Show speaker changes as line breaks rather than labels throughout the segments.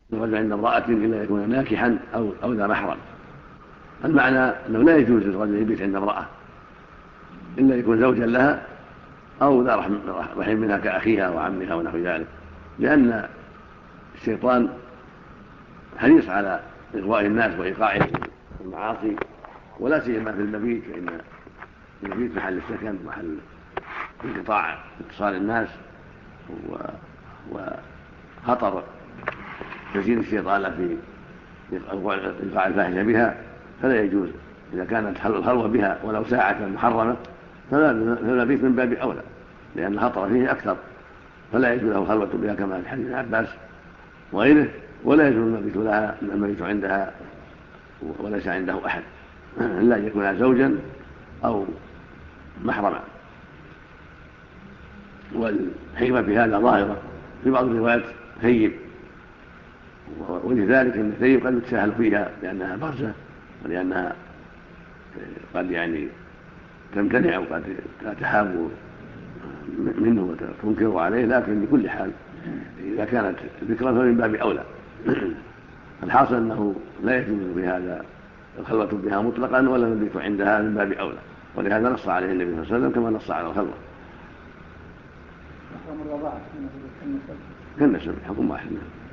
الرجل عند امرأة إلا يكون ناكحا أو ذا محرم. المعنى أنه لا يجوز للرجل يبيت عند امرأة إلا يكون زوجا لها أو ذا رحم منها كأخيها وعمها ونحو ذلك، لأن الشيطان حريص على إغواء الناس وإيقاعهم في المعاصي، ولا سيما في المبيت، فإن المبيت محل السكن ومحل انقطاع اتصال الناس وخطر تزيين الشيطان في إيقاع الفاحشة بها، فلا يجوز. إذا كانت الخلوة بها ولو ساعة محرمة فالمبيت من باب أولى، لأن الخطر فيه أكثر، فلا يجوز له الخلوة بها كما في حديث عباس وغيره، ولا يجوز المبيت عندها وليس عنده أحد إلا أن يكون زوجا أو محرما. والحكمة في هذا ظاهرة في بعض الروايات ثيب، ولذلك ان الثيب قد يتساهل فيها لأنها برزة ولأنها قد تمتنع وقد تهاب منه وتنكر عليه، لكن بكل حال إذا كانت ذكرا فمن باب أولى. الحاصل أنه لا يجوز بهذا الخلوة بها مطلقا ولا المبيت عندها من باب أولى، ولهذا نص عليه النبي صلى الله عليه وسلم كما نص على الخلوة. كالنسب حكم واحد،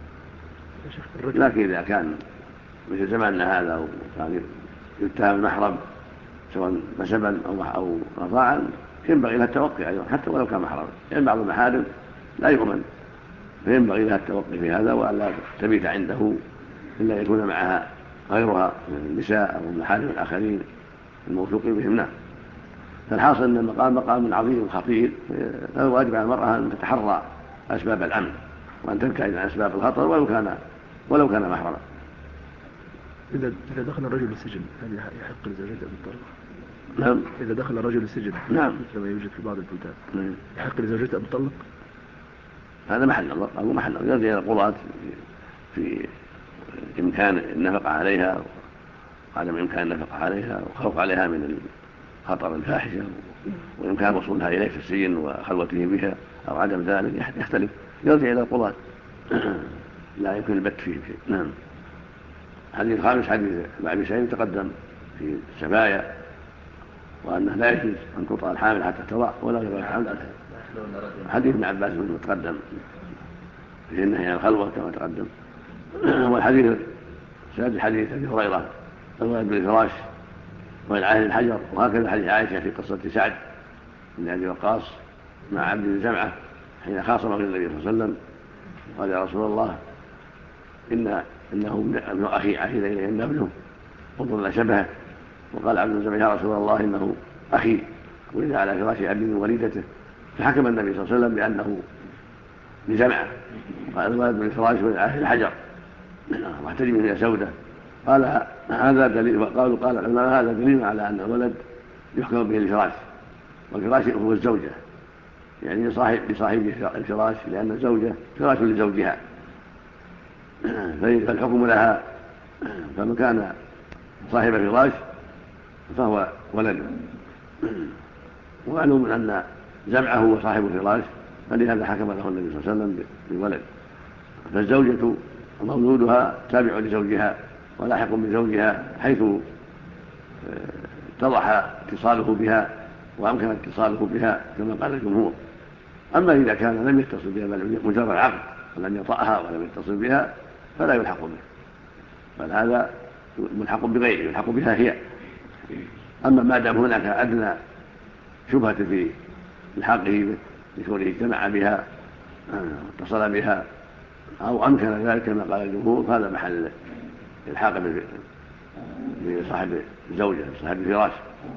لكن إذا كان مثل زماننا هذا وكان يتهم المحرم سواء نسبا أو رضاعا ينبغي لها التوقي أيضا حتى ولو كان محرما، يعني بعض المحارم لا يؤمن، فينبغي لها التوقي في هذا وألا تبيت عنده إلا يكون معها غيرها من النساء أو المحارم الآخرين الموثوق بهم. نعم. فالحاصل أن المقام مقام عظيم خطير، فالواجب على المرأة أن تتحرى أسباب الأمن وأن تبتعد عن أسباب الخطر ولو كان محرما.
إذا دخل الرجل السجن هل يحق لزوجته أن تطلق؟
نعم.
إذا دخل الرجل السجن
نعم
مثل ما يوجد في بعض البلدان
نعم.
يحق لزوجته أن تطلق؟
هذا محل نظر أو محل نظر، يرجع إلى القضاة في إمكان النفقة عليها وعدم إمكان النفقة عليها وخوف عليها من خطر الفاحشة وإمكان وصولها إليه في السجن وخلوته بها أو عدم ذلك يختلف، يرجع إلى القضاة لا يمكن البت فيه شيء. نعم. الحديث الخامس حديث أبي سعيد تقدم في السبايا، وأنه لا يجوز أن تطأ الحامل حتى تضع ولا غير حمل. حديث ابن عباس تقدم في النهي عن الخلوة كما تقدم. والحديث سادس حديث أبي هريرة الولد بالفراش والعاهل الحجر، وهكذا حديث عائشة في قصة سعد بن أبي وقاص مع عبد بن زمعة حين خاصمه النبي صلى الله عليه وسلم قال يا رسول الله إنه ابن أخي عهد إلي إن ابنه انظر إلى شبهه، وقال عبد بن زمعة يا رسول الله إنه أخي ولد على فراش أبي من وليدته، فحكم النبي صلى الله عليه وسلم بأنه لزمعة، قال الولد بالفراش والعاهل الحجر واحتجب من سودة. قال هذا دليل، قال العلماء هذا دليل على أن الولد يحكم به الفراش، والفراش هو الزوجة، يعني لصاحب الفراش، لأن الزوجة فراش لزوجها فالحكم لها، فمن كان صاحب فراش فهو ولد. ومعلوم أن زمعه هو صاحب الفراش، فلهذا حكم له النبي صلى الله عليه وسلم بالولد. فالزوجة مولودها تابع لزوجها ولاحق بزوجها حيث اتضح اتصاله بها وأمكن اتصاله بها كما قال الجمهور. أما إذا كان لم يتصل بها بل مجرد عقد ولم يطأها ولم يتصل بها فلا يلحق به، بل هذا ملحق بغيره يلحق بها هي. أما ما دام هناك أدنى شبهة في الحاقه بكونه اجتمع بها اتصل بها أو أمكن ذلك كما قال الجمهور فهذا محل الحاق بصاحب الزوجة صاحب الفراش.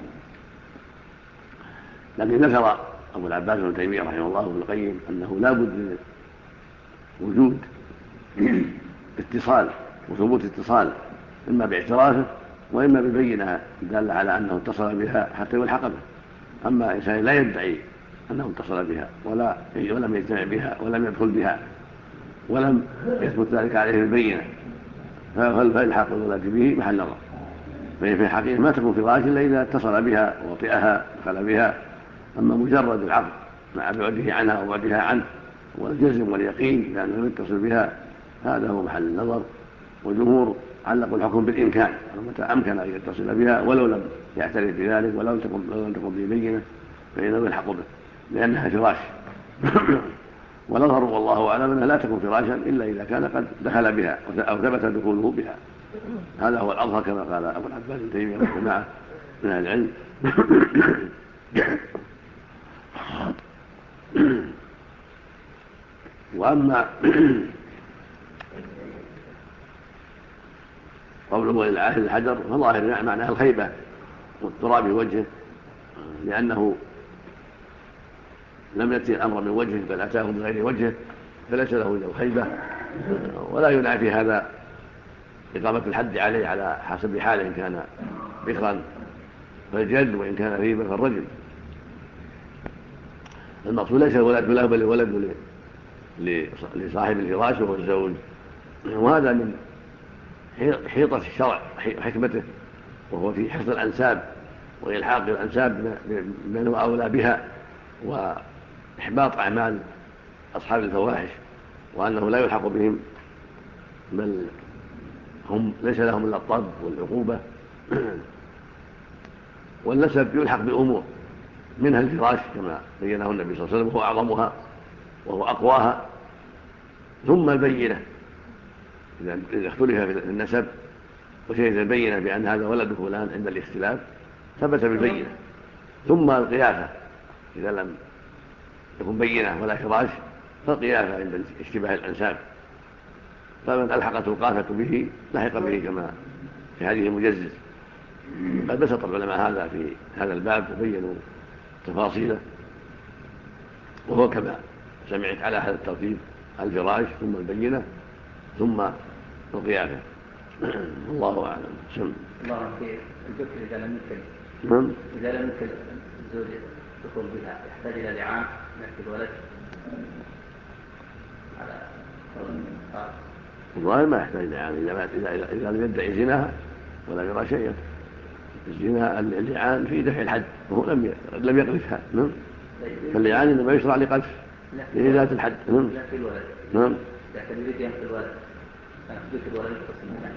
لكن ذكر أبو العباس بن تيمية رحمه الله وابن القيم أنه لا بد من وجود اتصال وثبوت اتصال، إما باعترافه وإما ببينة دالة على أنه اتصل بها حتى يلحق به. أما إنسان لا يدعي أنه اتصل بها ولم يجتمع بها ولم يدخل بها ولم يثبت ذلك عليه البينة فالحاق الولد به محل نظر، فهي في الحقيقة ما تكون فراش إلا إذا اتصل بها وطئها دخل بها. أما مجرد العقد مع بعده عنها وبعدها عنه والجزم واليقين لأنه لم يتصل بها هذا هو محل النظر. والجمهور علقوا الحكم بالإمكان، متى أمكن أن يتصل بها ولو لم يعترف بذلك ولو لم تكن به بينة فإنه يلحق به لأنها فراش. والأظهر والله أعلم أنها لا تكون فراشا إلا إذا كان قد دخل بها أو ثبت دخوله بها. هذا هو الأظهر كما قال أبو العباس ابن تيمية وجماعة من أهل العلم. وأما قوله للعاهد الحجر فظاهر معناه الخيبة والتراب في وجهه، لأنه لم يأتي الأمر من وجهه بل أتاه من غير وجهه، فليس له إلا الخيبة. ولا ينافي هذا إقامة الحد عليه على حسب حاله، إن كان بكرا فالجد وإن كان ريبا فالرجل. المقصود ليس الولد له بل الولد لصاحب الفراش وهو الزوج. وهذا من حيطة الشرع حكمته، وهو في حفظ الأنساب وإلحاق الأنساب من هو أولى بها وإحباط أعمال أصحاب الفواحش، وأنه لا يلحق بهم بل هم ليس لهم إلا الطب والعقوبة. والنسب يلحق بأمور منها الفراش كما بينه النبي صلى الله عليه وسلم، وهو أعظمها وهو أقواها، ثم البينة إذا اختلف في النسب وشهد البينة بأن هذا ولد فلان عند الاختلاف ثبت بالبينة، ثم القيافة إذا لم يكن بينة ولا فراش فالقيافة عند اشتباه الأنساب، فمن ألحقته القافة به لحق به كما في هذه المجزز. قد بسط العلماء هذا في هذا الباب وبينوا تفاصيله، وهو كما سمعت على هذا الترتيب: الفراش ثم البينة ثم القيافة. الله أعلم. سم
الله في الذكر إذا لم يمكن الزوج الدخول بها يحتاج إلى لعان يأكل ولد على
الظاهر ما يحتاج لعان إذا لم يدعي زناها ولا يرى شيئا. الزنا اللعان في دفع الحد وهو لم يقذفها. فاللعان إنما يشرع لقذف لإزالة الحد.
يأكل الولد لكن يريد يأكل الولد ذكر الولد يتصل.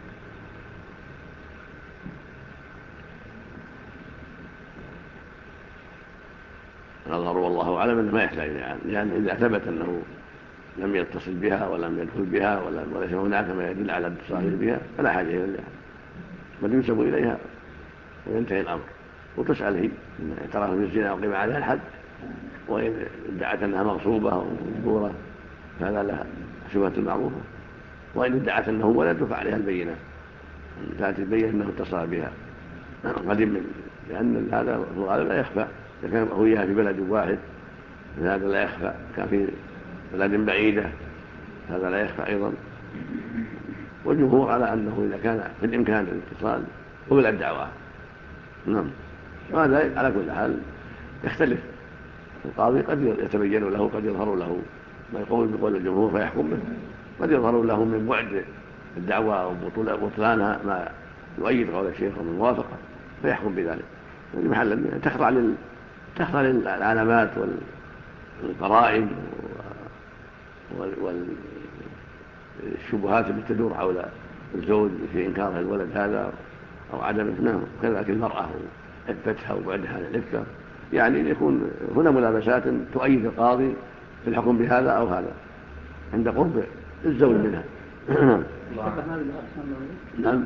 الأظهر والله أعلم أنه ما يحتاج لعان، لأن إذا ثبت أنه لم يتصل بها ولم يدخل بها وليس هناك ما يدل على اتصاله بها فلا حاجة إلى اللعان، بل ينسب إليها وينتهي الأمر. وتسأل هي إن اعترف بالزنا وقيم عليها الحد، وإن ادعت أنها مغصوبة أو مجبورة فهذا لها شبهة معروفة، وإن ادعت أنه ولد فعليها البينة، تأتي البينة أنه اتصل بها قديم، لأن هذا في الغالب لا يخفى. إذا كان أخوياها في بلد واحد هذا لا يخفى، كان في بلد بعيدة هذا لا يخفى أيضا. والجمهور على أنه إذا كان في الإمكان الاتصال قبل الدعوة. نعم. وهذا على كل حال يختلف، القاضي قد يتبين له، قد يظهر له ما يقول بقول الجمهور فيحكم به، قد يظهر له من بعد الدعوة أو بطلانها ما يؤيد قول الشيخ ومن موافقة فيحكم بذلك. يعني محل تخضع للعلامات والقرائن والشبهات التي تدور حول الزوج في إنكار الولد هذا أو عدم إثناه، وكذلك المرأة عفتها وبعدها عن العفة، يعني يكون هنا ملابسات تؤيد القاضي في الحكم بهذا أو هذا عند قرب الزوج منها. نعم.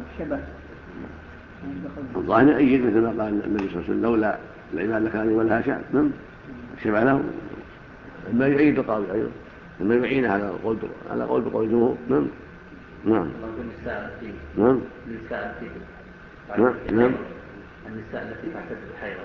الظاهر يؤيد مثل ما قال النبي صلى الله عليه وسلم: لولا العباد لكان ولها شأن. شبه له ما يؤيد القاضي أيضا، ما يعين على قول بقول الجمهور. نعم. نعم. نعم. نعم.
النساء التي تعتد بالحيض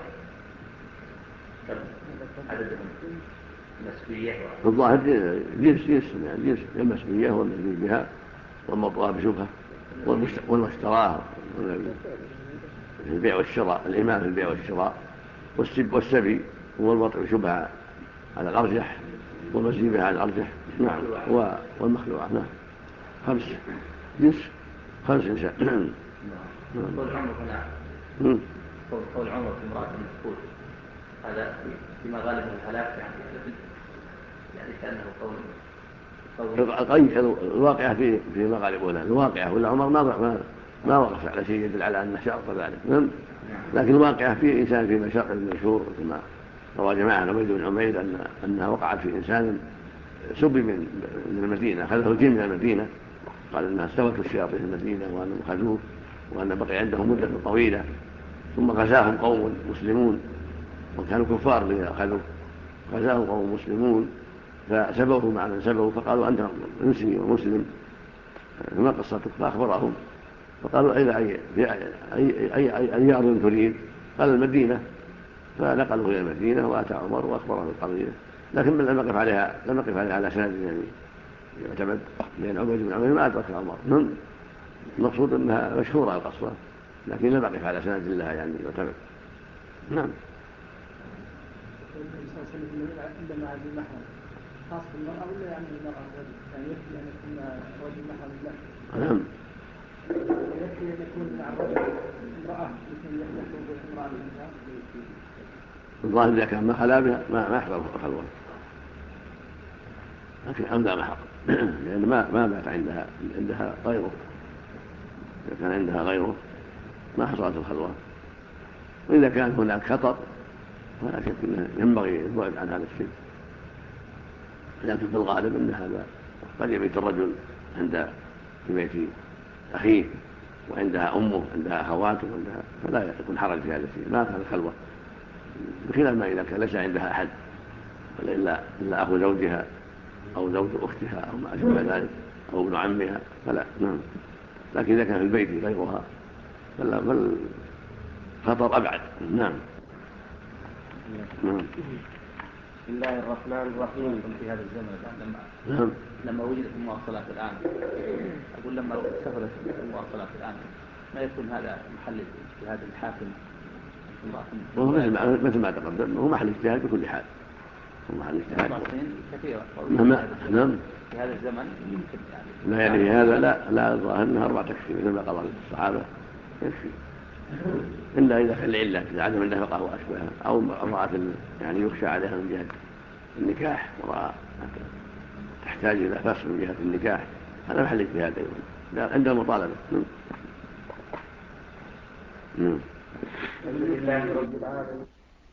عددهم مسبية
الظاهر جنس يعني جنس المسبية والمسبي بها والمطلوب بشبهة والمشتراه في البيع والشراء، الإمام في البيع والشراء، والسبي هو الوضع بشبهة على الأرجح والمسبي بها على الأرجح. نعم. والمخلوعة. نعم. 5 جنس 5 نساء.
قول عمر هنا قول عمر في امرأة المفقود هذا فيما غالبه الهلاك يعني كأنه قول
الواقعة في مغالب أولى الواقعة، ولا عمر ما وقف على شيء يدل على أن شرط ذلك. لكن الواقعة في إنسان في مشاق المشهور كما روى جماعة عن عبيد بن عمير أنها وقعت في إنسان سبي من المدينة، أخذه الجن من المدينة، قال أنها استوت الشياطين في المدينة وأنهم خذوه وأن بقي عندهم مدة طويلة، ثم غزاهم قوم مسلمون وكانوا كفار الذين أخذوه، غزاهم قوم مسلمون فسبوه مع من سبوه فقالوا أنت انسي ومسلم فما قصتك، فأخبرهم فقالوا أي أرض تريد؟ قال المدينة، فنقلوا إلى المدينة وأتى عمر وأخبره القضية، لكن لم يقف عليها على سند يعني يعتمد، لأن عبيد بن عمير ما أدرك عمر. المقصود أنها مشهورة القصة لكن لم يقف على سند لها يعني يعتمد. نعم.
عندما هذه المحرم خاص بالمرأة ولا يعني المرأة يعني يكفي أن يكون رجل محرم له؟
نعم.
يكفي أن يكون مع الرجل امرأة مثل يخلو امرأة منها.
الظاهر إذا كان ما خلا بها ما يحضر الخلوة، لكن أمدى محرم لأن ما بات عندها غيره، إذا كان عندها غيره ما حصلت الخلوة. وإذا كان هناك خطر فلا شك أنه ينبغي البعد عن هذا الشيء، لكن في الغالب أن هذا قد يبيت الرجل في بيت أخيه وعندها أمه عندها أخواته فلا يكون حرج في هذا الشيء، ما كان الخلوة، بخلاف ما إذا كان ليس عندها أحد إلا أخو زوجها أو زوج أختها أو ما أشبه ذلك أو ابن عمها فلا. نعم. لكن إذا كان في البيت غيرها فالخطر أبعد. نعم.
بسم الله الرحمن الرحيم. في هذا الزمن الآن لما وجدت المواصلات الآن، أقول لما سافرت المواصلات الآن ما يكون هذا محل اجتهاد الحاكم؟
مثل ما تقدم هو محل اجتهاد بكل حال، هو محل اجتهاد
كثيرة.
نعم.
في هذا الزمن يمكن يعني
لا يعني هذا لا الظاهر أنها 4 تكفي مثل ما قال الصحابة يكفي، إلا إذا كان العلة عدم النفقة وأشبهها أو امرأة يعني يخشى عليها من جهة النكاح امرأة تحتاج إلى فصل من جهة النكاح، هذا محل اجتهاد أيضا عند المطالبة.
الحمد لله رب العالمين.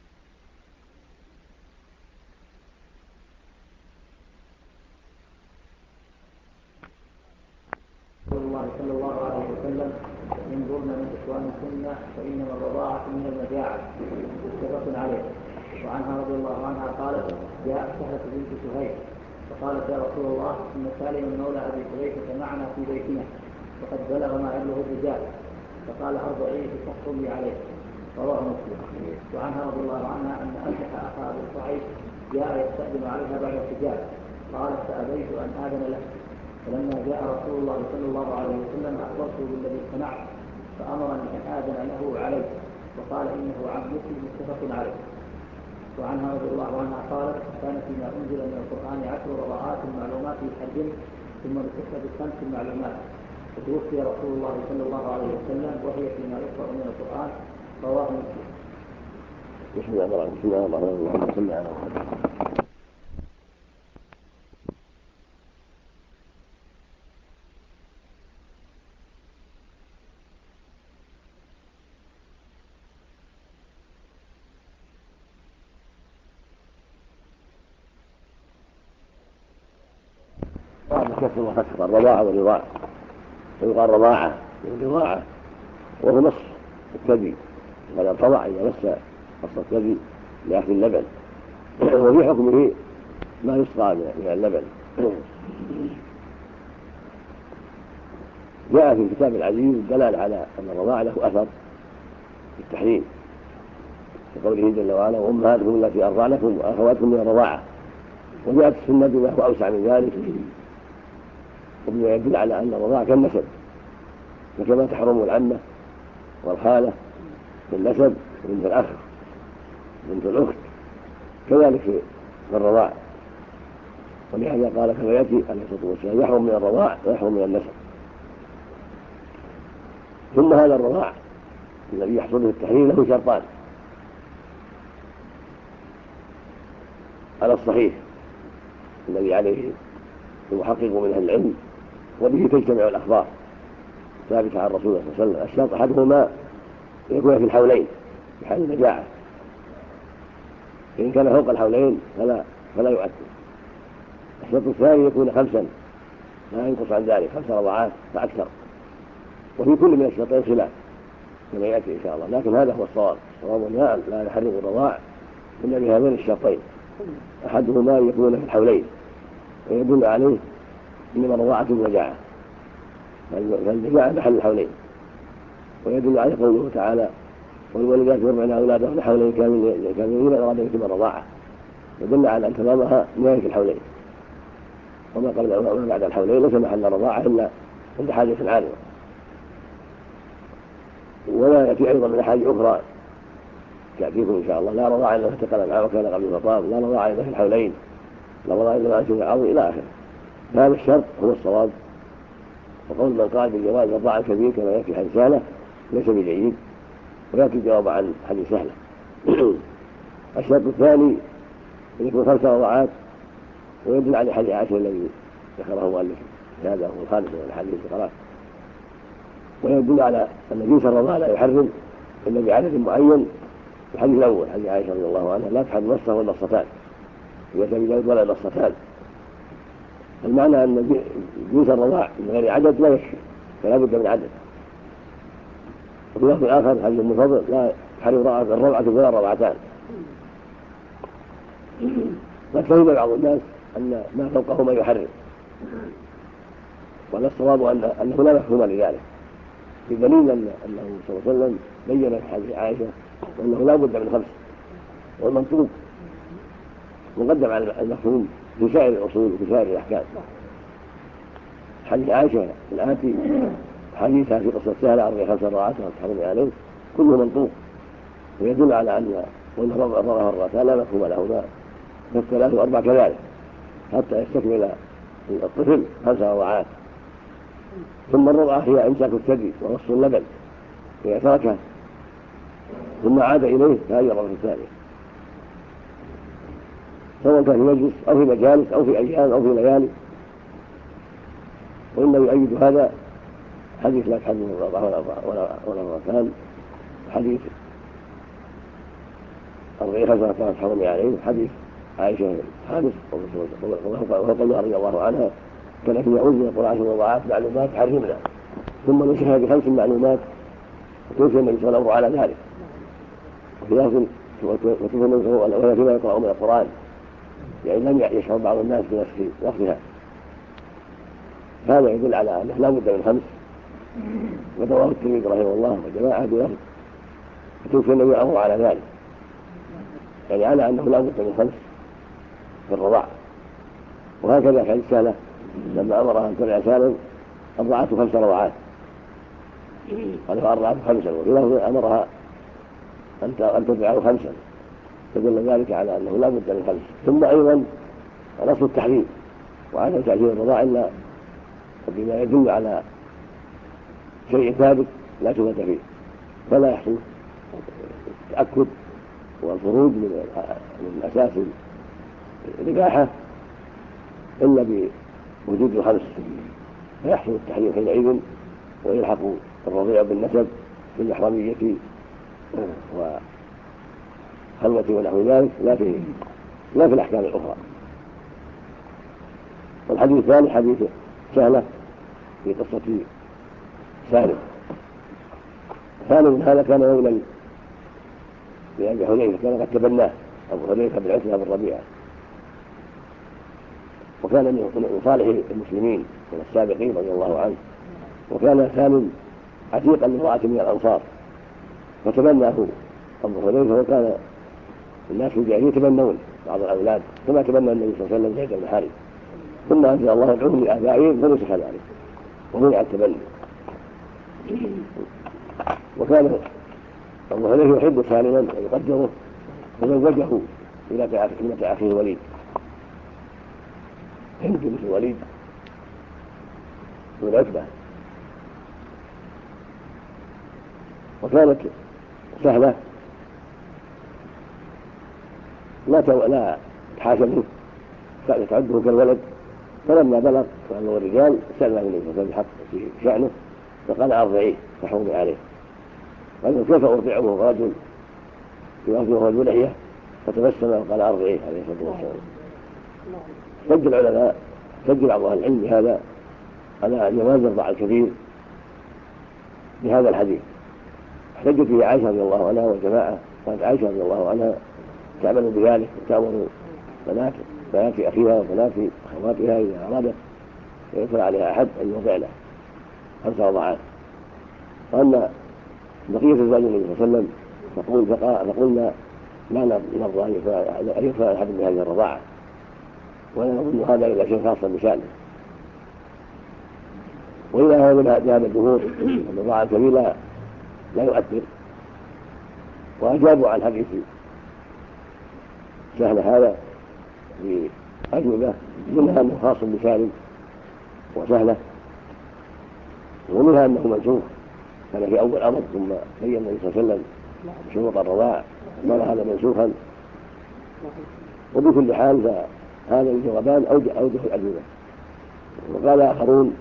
الله صلى الله عليه وسلم انظرنا من إخوانكن فإنما الرضاعة من المجاعة متفق عليه. وعنها رضي الله عنها قالت جاء سهلة بنت سهيل فقالت يا رسول الله إن سالم مولى أبي حذيفة معنا في بيتنا وقد بلغ ما يبلغ الرجال، فقال أرضعيه تحكمي عليه، رواه مسلم. وعنها رضي الله عنها أن أنكح أخا أبي سعيد جاء يستأذن عليها بعد الحجاب قالت فأبيت أن آذن له، فلما جاء رسول الله صلى الله عليه وسلم أخبرته بالذي صنعت فأمرني أن آذن له عليه وقال إنه عبدك متفق عليه. وعنها رضي الله عنها قالت كان فيما أنزل من القرآن 10 رضاعات معلومات لحد ثم نسخت ب5 معلومات، فتوفي رسول الله صلى الله عليه وسلم وهي فيما يقرأ من القرآن، رواه مسلم.
بسم الله الرحمن الرحيم. كثر وفتح الرضاعة والرضاعة، ويقال رضاعة والرضاعة وهو نص الثدي، وقد ارتضع إذا نص الثدي لأخذ اللبن، وفي حكمه ما يسقى من اللبن. جاء في الكتاب العزيز الدلالة على أن الرضاعة له أثر في التحريم، كقوله جل وعلا وأمهاتكم التي أرضعنكم وأخواتكم من الرضاعة، وجاءت السنة بما هو أوسع من ذلك وبما يدل على أن الرضاعة كالنسب، وكما تحرم العمة والخالة بالنسب بنت الأخ بنت الأخت كذلك في الرضاعة، ولهذا قال كما يأتي عليه الصلاة والسلام يحرم من الرضاع ويحرم من النسب. ثم هذا الرضاع الذي يحصل به التحريم له شرطان على الصحيح الذي عليه المحقق من أهل العلم، وبه تجتمع الأخبار ثابتة عن رسول الله صلى الله عليه وسلم. الشرط أحدهما يكون في الحولين في حال المجاعة، فإن كان فوق الحولين فلا يؤثر. الشرط الثاني يكون 5 لا ينقص عن ذلك، 5 رضعات فأكثر. وفي كل من الشرطين خلاف كما يأتي إن شاء الله، لكن هذا هو الصواب لا يحرم الرضاع إلا بهذين الشرطين، أحدهما يكون في الحولين ويدل عليه إنما الرضاعة المجاعة، فالمجاعة محل الحولين، ويدل عليه قوله تعالى والوالدات يرضعن أولادهن حولين كاملين لمن أراد أن يتم الرضاعة، يدل على أن تمامها نهاية الحولين، وما قبل وما بعد الحولين ليس محل رضاعة إلا عند حاجة عارضة. ولا يأتي أيضا من أحاديث أخرى تأتيكم إن شاء الله لا رضاعة إلا فتقل العام وكان قبل الخطاب، لا رضاعة إلا في الحولين، لا رضاعة إلا مع شبه العظم إلى آخره. هذا الشرط هو الصواب، وقول من قال بالجواز الرضاعة الكبير كما يأتي حديث سهلة ليس بجيد، ويأتي الجواب عن حديث سهلة. الشرط الثاني يكون 5 رضاعات، ويدل على حديث عائشة الذي ذكره المؤلف، هذا هو الخالد من الحديث القرآن، ويدل على أن جنس الرضاعة لا يحرم إلا بعدد معين. الحديث الأول حديث عائشة رضي الله عنها لا تحرم نصه والنصتان، ليس بجوز ولا نصتان، المعنى أن جنس الرضاع من غير عدد لا يكفي، فلا بد من عدد. وفي لفظ آخر حديث ابن فضل لا تحرم الرضعة ولا رضعتان. قد فهم بعض الناس أن ما فوقهما يحرم، ولا الصواب أنه لا مفهوم لذلك، بدليل أنه صلى الله عليه وسلم بين في حديث عائشة أنه لا بد من 5، والمنطوق مقدم على المفهوم في سائر الأصول وفي سائر الأحكام. حديث عائشة الآتي حديثها في قصة سهلة 5 رضعات وتحرم عليه كله منطوق، ويدل على أن الرضعتان لا مفهوم لهما، فالثلاث و4 كذلك حتى يستكمل الطفل 5 رضعات. ثم الرضعة هي إمساك الثدي ومص اللبن، إذا تركه ثم عاد إليه فهذه الرضعة الثانية، سواء كان في مجلس أو في مجالس أو في أيام أو في ليالي. وإنه يؤيد هذا حديث لا تحرم الرضعة ولا رضعتان، حديث 5 تحرم عليه، حديث عائشة الخامس وهو قولها رضي الله عنها كان في يعود من القرآن وضعات معلومات حرمنا ثم نشرها ب5 معلومات، وتوفي النبي صلى الله عليه وسلم على ذلك، وفي لفظ وتوفي النبي صلى الله عليه وسلم فيما يقرأ من القرآن، يعني لم يشعر بعض الناس بنفس لفظها. هذا يدل على أنه لا بد من 5، ورواه الترمذي رحمه الله وجماعة بلفظ وتوفي النبي أمر على ذلك، يعني على أنه لا بد من 5 في الرضاع. وهكذا في السهلة لما أمرها أن ترعى سالا أرضعته 5 رضعات، قال فأرضعته 5، وفي لفظ أمرها أن ترعاه 5، فدل ذلك على أنه لا بد من 5. ثم أيضا نص التحريم وعدم تأثير الرضاع إلا بما يدل على شيء ثابت لا شبهة فيه، فلا يحصل التأكد والخروج من أساس الإباحة إلا بوجود 5، فيحصل التحريم حينئذ، ويلحق الرضيع بالنسب بالمحرمية وخلوة ونحو ذلك، لا في الأحكام الأخرى. والحديث الثاني حديث سهلة في قصة سالم هذا كان مولى لأبي حذيفة، كان قد تبناه أبو حذيفة بن عتبة بن ربيعة، وكان من صالح المسلمين من السابقين رضي الله عنه، وكان سالم عتيقا لامرأة من الأنصار، فتبناه أبو حذيفة، وكان الناس في الجاهلية يتبنون بعض الأولاد كما تبنى النبي صلى الله عليه وسلم زيد بن حارثة، ثم أنزل الله يدعوهم لآبائهم فنسخ ذلك ومنع التبني. وكان أبو حذيفة يحب سالما ويقدره، فزوجه إلى ابنة أخيه وليد، هند بنت الوليد بن عتبة. وكانت سهلة لا تحاشى منه، كانت تعده كالولد
فلما بلغ الرجال سأل النبي صلى الله عليه وسلم بحق في شأنه فقال أرضعيه فحوضي عليه. قال كيف أرضعه رجل يؤخذه ذو لحية فتبسم وقال أرضعيه عليه الصلاة والسلام. سجل العلماء سجل بعض أهل العلم بهذا على جواز الرضاع الكبير بهذا الحديث. احتجت به عائشة رضي الله عنها وجماعة. كانت عائشة رضي الله عنها تعمل بذلك وتأمر بنات أخيها وبنات أخواتها إذا أرادت يدخل عليها أحد أن يرضعن 5 رضعات. وأن بقية أزواج النبي صلى الله عليه وسلم فقلنا لا نرضى أن يدخل أحد بهذه الرضاعة ولا نظن هذا إلا شيء خاصا بشأنه. وإذا ذهب الجمهور أن الرضاعة الكبير لا يؤثر، وأجابوا عن حديث سهل هذا بأجوبة منها أنه خاص بسالم وسهلة، ومنها أنه منسوخ كان في أول أمر ثم بين النبي صلى الله عليه وسلم شروط الرضاع صار هذا منسوخا. وبكل حال فهذا الجوابان أوجه الأجوبة. وقال آخرون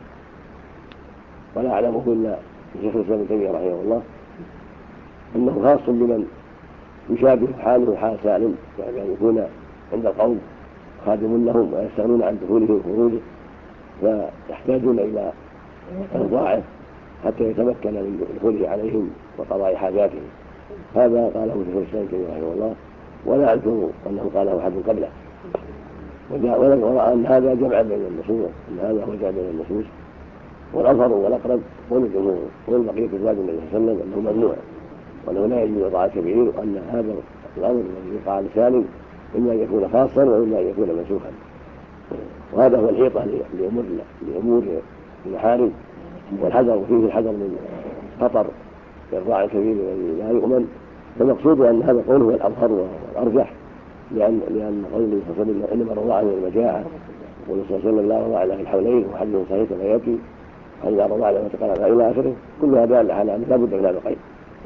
ولا أعلمه إلا الشيخ الإسلام ابن تيمية رحمه الله أنه خاص بمن يشابه حاله حال سالم، يعني أن يكون عند القوم خادم لهم ويستغنون عن دخوله وخروجه فيحتاجون إلى إرضاعه حتى يتمكن من دخوله عليهم وقضاء حاجاتهم. هذا قاله شيخ الإسلام ابن تيمية رحمه الله، ولا أذكر أنه قاله أحد قبله. ورأى أن هذا جمع بين النصوص، أن هذا هو جمع بين النصوص، والأظهر والأقرب والجمهور والبقية أزواج النبي صلى الله عليه وسلم أنه ممنوع وأنه لا يجوز الرضاعة الكبير، وأن هذا الأمر الذي يقع لسالم إما أن يكون خاصا وإما أن يكون منسوخا. وهذا هو الحيطة لأمور المحارم، والحذر فيه الحذر من خطر الرضاعة الكبير الذي لا يؤمن. فالمقصود أن هذا القول هو الأظهر والأرجح، لأن قول النبي صلى الله عليه وسلم إنما الرضاعة من المجاعة، والنبي صلى الله عليه وسلم لا رضاع إلا في الحولين، وحديث صحيح كما يأتي إذا رضع لما تقرب إلى آخره، كلها دالة على أن لا بد من هذا القيد،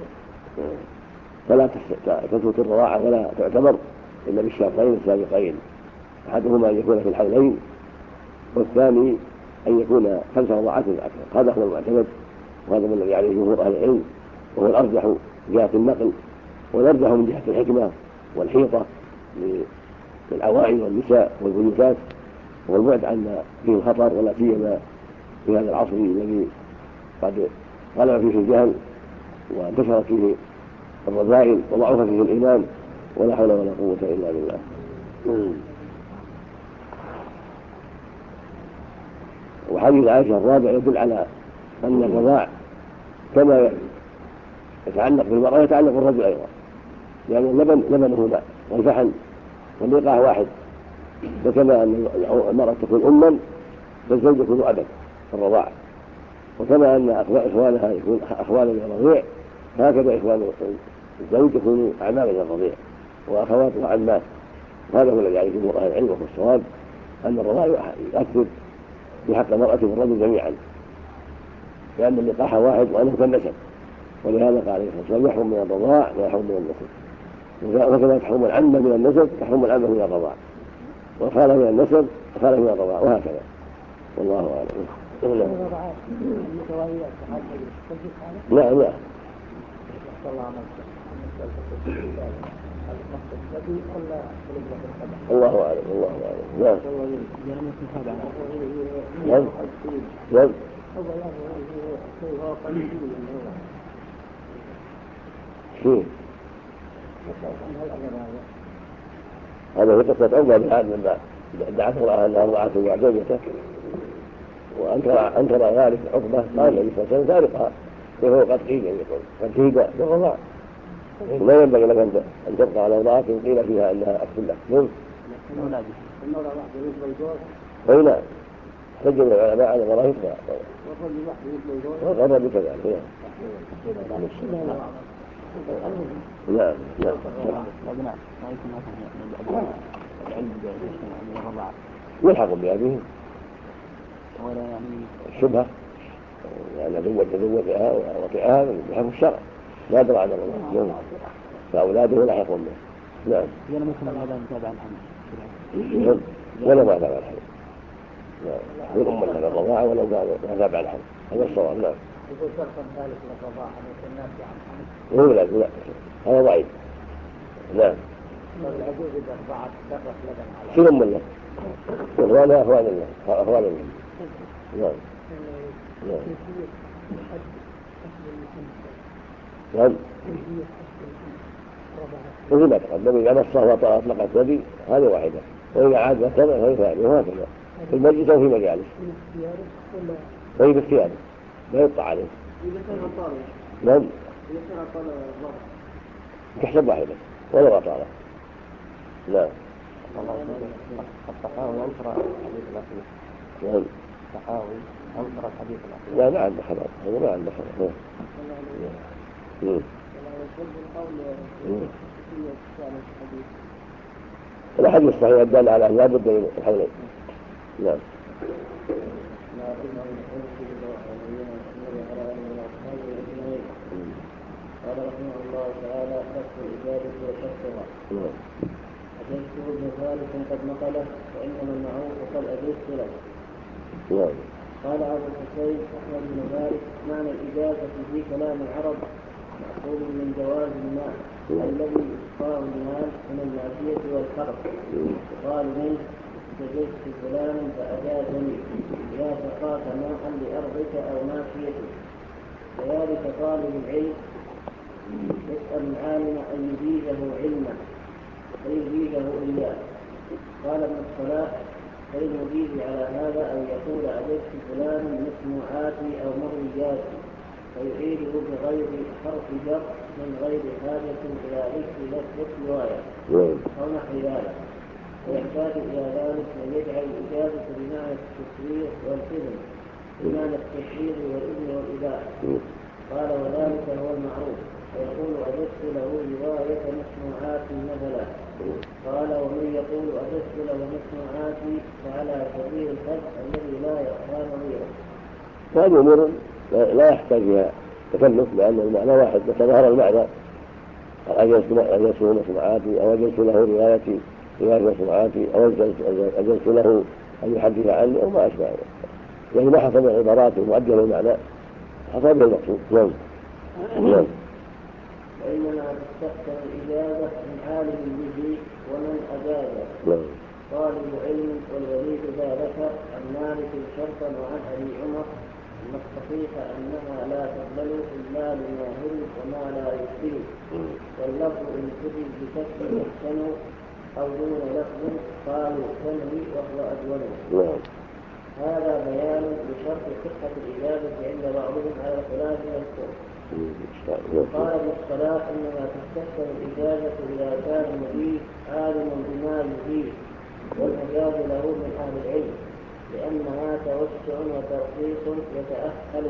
فلا تثبت الرضاعة ولا تعتبر إلا بالشرطين السابقين، أحدهما أن يكون في الحولين، والثاني أن يكون 5 رضعات أكثر. هذا هو المعتمد، وهذا هو الذي عليه جمهور أهل العلم، وهو الأرجح من جهة النقل، والأرجح من جهة الحكمة والحيطة للعوائل والنساء والبيوتات، والبعد عن فيه الخطر، ولا سيما في هذا العصر الذي قد غلب فيه الجهل وانتشرت فيه الرذائل وضعف فيه الإيمان، ولا حول ولا قوة إلا بالله. وحديث عائشة الرابع يدل على أن الرضاع كما يتعلق بالمرأة يتعلق بالرجل أيضا، يعني اللبن لبنه ماء والفحم واللقاح واحد، وكما أن المرأة تكون أما فالزوج يكون أبا في الرضاعة، وكما أن إخوانها يكون أخوانا للرضيع، هكذا إخوان الزوج يكونوا أعماما للرضيع وأخوات وعمات. هذا هو الذي عليه جمهور أهل العلم، وهو الصواب أن الرضاع يؤثر في حق المرأة والرجل جميعا، لأن اللقاح واحد وأنه كالنسب، ولهذا قال عليه الصلاة والسلام يحرم من الرضاع ويحرم من النسب، وكما تحرم العمة من النسب تحرم العمة من الرضاع، والخالة من النسب وخالة من الرضاع، وهكذا. والله أعلم. نعم. الله أعلم. الله أعلم. نعم. نعم. نعم. شيء هذا في قصة عمر بن عاد لما دعت امرأة أنها رضعت مع زوجته وأنكر ذلك عقبة، قال النبي صلى الله عليه وسلم فارقها، وهو قد قيل يقول قد شهد بالرضاع، لا ينبغي لك أن تبقى على رضاعة قيل فيها أنها أخت لك. أي نعم، سجل العلماء على مراهقها والرجل كذلك. نعم. يلحق بأبيه الشبهة، لأن تزوجها ووطئها بحكم الشرع لا درى عن الله، فأولاده يلحقون به. نعم. ولا ما تابع الحديث. من لك الرضاعة ولو كان ما تابع الحمل، هذا الصواب. نعم.
يقول شرطا ذلك للرضاعة أن يكون نافعا
لا هذا ضعيف. نعم.
والعجوز إذا رضعت تفرق لبن على
شنو من لك؟ إخوانها أخوان الله، أخوان الله. نعم. نعم. نعم. مثل ما تقدم إذا مسه وأطلق الثدي هذه واحدة، وإذا عاد وكذا فهي ثانية، وهكذا في المجلس أو في مجالس. وهي باختياره لا يقطع عليه.
إذا كان أطال
نعم.
إذا كان أطال الضغط
تحسب واحدة ولا أطاله. نعم.
التحاوي أنكر الحديث الأخير.
نعم.
التحاوي أنكر الحديث الأخير.
لا ما عنده خلاص، هذا ما عنده خلاص. الحديث الصحيح الدال على أن لا بد من الحولين. نعم.
قال رحمه الله تعالى: فصل الإجابة وشرطها. أجزته ابن ثالث قد نقله، فإنما المعروف قد أجزت له. قال أبو الحسين أحمد بن مالك: معنى الإجازة في كلام العرب مأخوذ من جواز الماء الذي يسقاه المال من الماشية والحرث. قال منه: جزيت فلانا فأجازني إذا سقاك ماء لأرضك أو ماشيتك. كذلك طالب العلم يسأل العالم أن يجيزه علما فيجيزه إياه. قال ابن الصلاح: فالمجيز على هذا أن يقول أجزت فلانا مسموعاتي أو مروياتي، فيعيده بغير حرف جر من غير حاجة إلى لفظ رواية أو نحو ذلك، ويحتاج إلى ذلك أن يجعل الإجازة بمعنى التشريع والإذن، بمعنى التشريع والإذن والإباحة. قال: وذلك هو المعروف، فيقول أجزت له رواية مسموعاتي مثلا. قال: ومن يقول أجزت له مسموعاتي فعلى سبيل الحد الذي لا يخفى نظيره.
هذه أمور لا يحتاج فيها تكلف، لأن المعنى واحد، ظهر المعنى. أجزت له مسموعاتي، أو أجزت له رواية مسموعاتي، أو أجزت له أن يحدث عني، أو ما أشبه ذلك. يعني ما حصل من عبارات مؤجلة المعنى حصل به المقصود. نعم.
وإنما تستحسن الإجابة من عالم به ومن أجازه. طالب علم والوليد ذا ذكر عن مالك شرطا وعن أبي عمر أن الصحيح أنها لا تقبل إلا لماهر وما لا يشبه، واللفظ إن كتب بكسر يحسن أو دون لفظ قالوا تنوي وهو أدونه. هذا بيان لشرط صحة الإجابة عند بعضهم على خلاف المذكور. قال ابن الصلاح: إنما تستحسن الإجابة إذا كان المجيب عالما بما يجيب والمجاب له من أهل العلم، لأنها توسع وترخيص يتأهل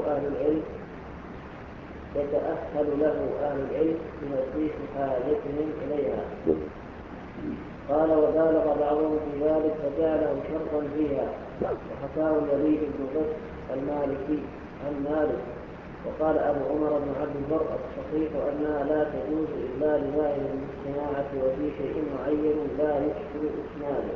له أهل العلم بمسيح حاجتهم إليها. قال: وبالغ بعضهم في ذلك فجعله شرطا فيها، وحكاه الوليد بن بكر المالكي عن مالك. وقال أبو عمر بن عبد البر: الصحيح أنها لا تجوز إلا لماهر بالصناعة وفي شيء معين لا يشكل إسناده.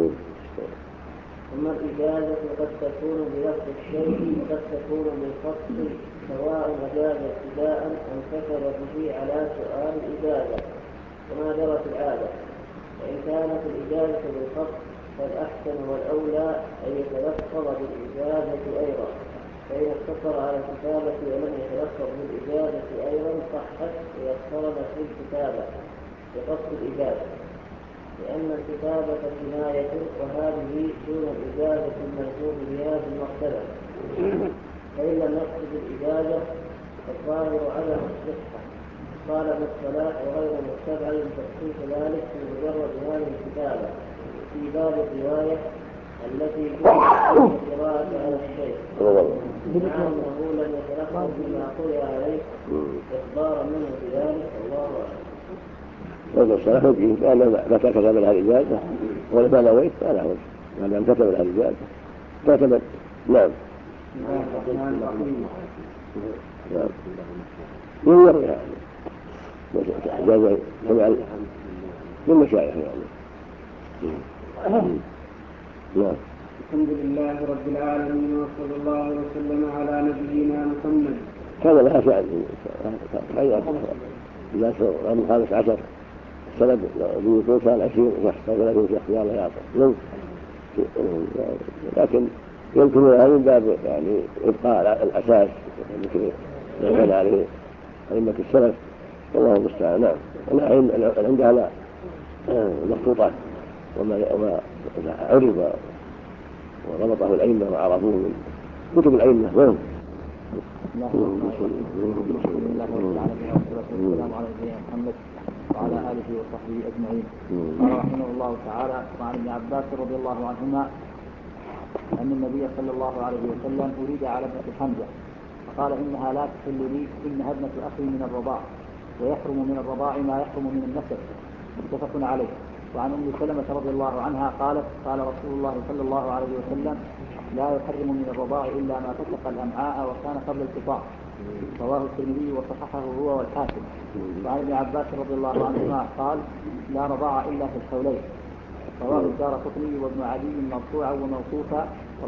ثم الإجازة قد تكون بلفظ الشيء وقد تكون بالفصل، سواء أجاز ابتداء أم كتب به على سؤال الإجازة كما جرت العادة. وإن كانت الإجازة بالفصل فالأحسن والأولى أن يتلفظ بالإجازة أيضا، فإن اقتصر على الكتابة ولم يتلفظ بالإجازة أيضا صحت ويقترن في الكتابة بقصد الإجازة، لأن الكتابة كناية وهذه دون الإجازة الملزوم بها في المقتبة. فإن لم يقصد الإجازة فالظاهر عدم الصحة. قال ابن الصلاح: وغير مستبعد تخصيص ذلك في مجرد هذه الكتابة في باب الرواية التي تؤخذ القراءة على الشيء، مع أنه لم يتلفظ بما قرئ عليه إخبارا منه بذلك. الله أعلم.
وابن الصلاح وجيه لأن متى كتب لها الإجازة ولما نويت فلا وجه، ما دام كتب لها الإجازة كتبت. نعم. ينظر يعني إجازة من مشايخ يعني. نعم.
الحمد لله رب العالمين وصلى الله وسلم على نبينا محمد.
كان لها شأن إذا صار الخامس عشر سند يكون كان 20 شخص أو 30 شخص يلا يعطى لكن يمكن هذا من باب يعني إبقاء الأساس مثل ما كان عليه أئمة السلف والله المستعان. نعم. عندها مخطوطات وما عرف وربطه الأئمة وعرفوه من كتب الأئمة. نعم.
والسلام على نبينا محمد وعلى آله وصحبه أجمعين. قال رحمه الله تعالى: وعن ابن عباس رضي الله عنهما أن النبي صلى الله عليه وسلم أريد على ابنة حمزة فقال: إنها لا تحل لي، إنها ابنة أخي من الرضاع، ويحرم من الرضاع ما يحرم من النسب. متفق عليه. وعن أم سلمة رضي الله عنها قالت: قال رسول الله صلى الله عليه وسلم: لا يحرم من الرضاع إلا ما فتق الأمعاء وكان قبل الفطام. رواه الترمذي وصححه هو والحاكم. وعن ابن عباس رضي الله عنهما قال: لا رضاع إلا في الحولين. رواه الدارقطني وابن عدي مرفوعا وموقوفا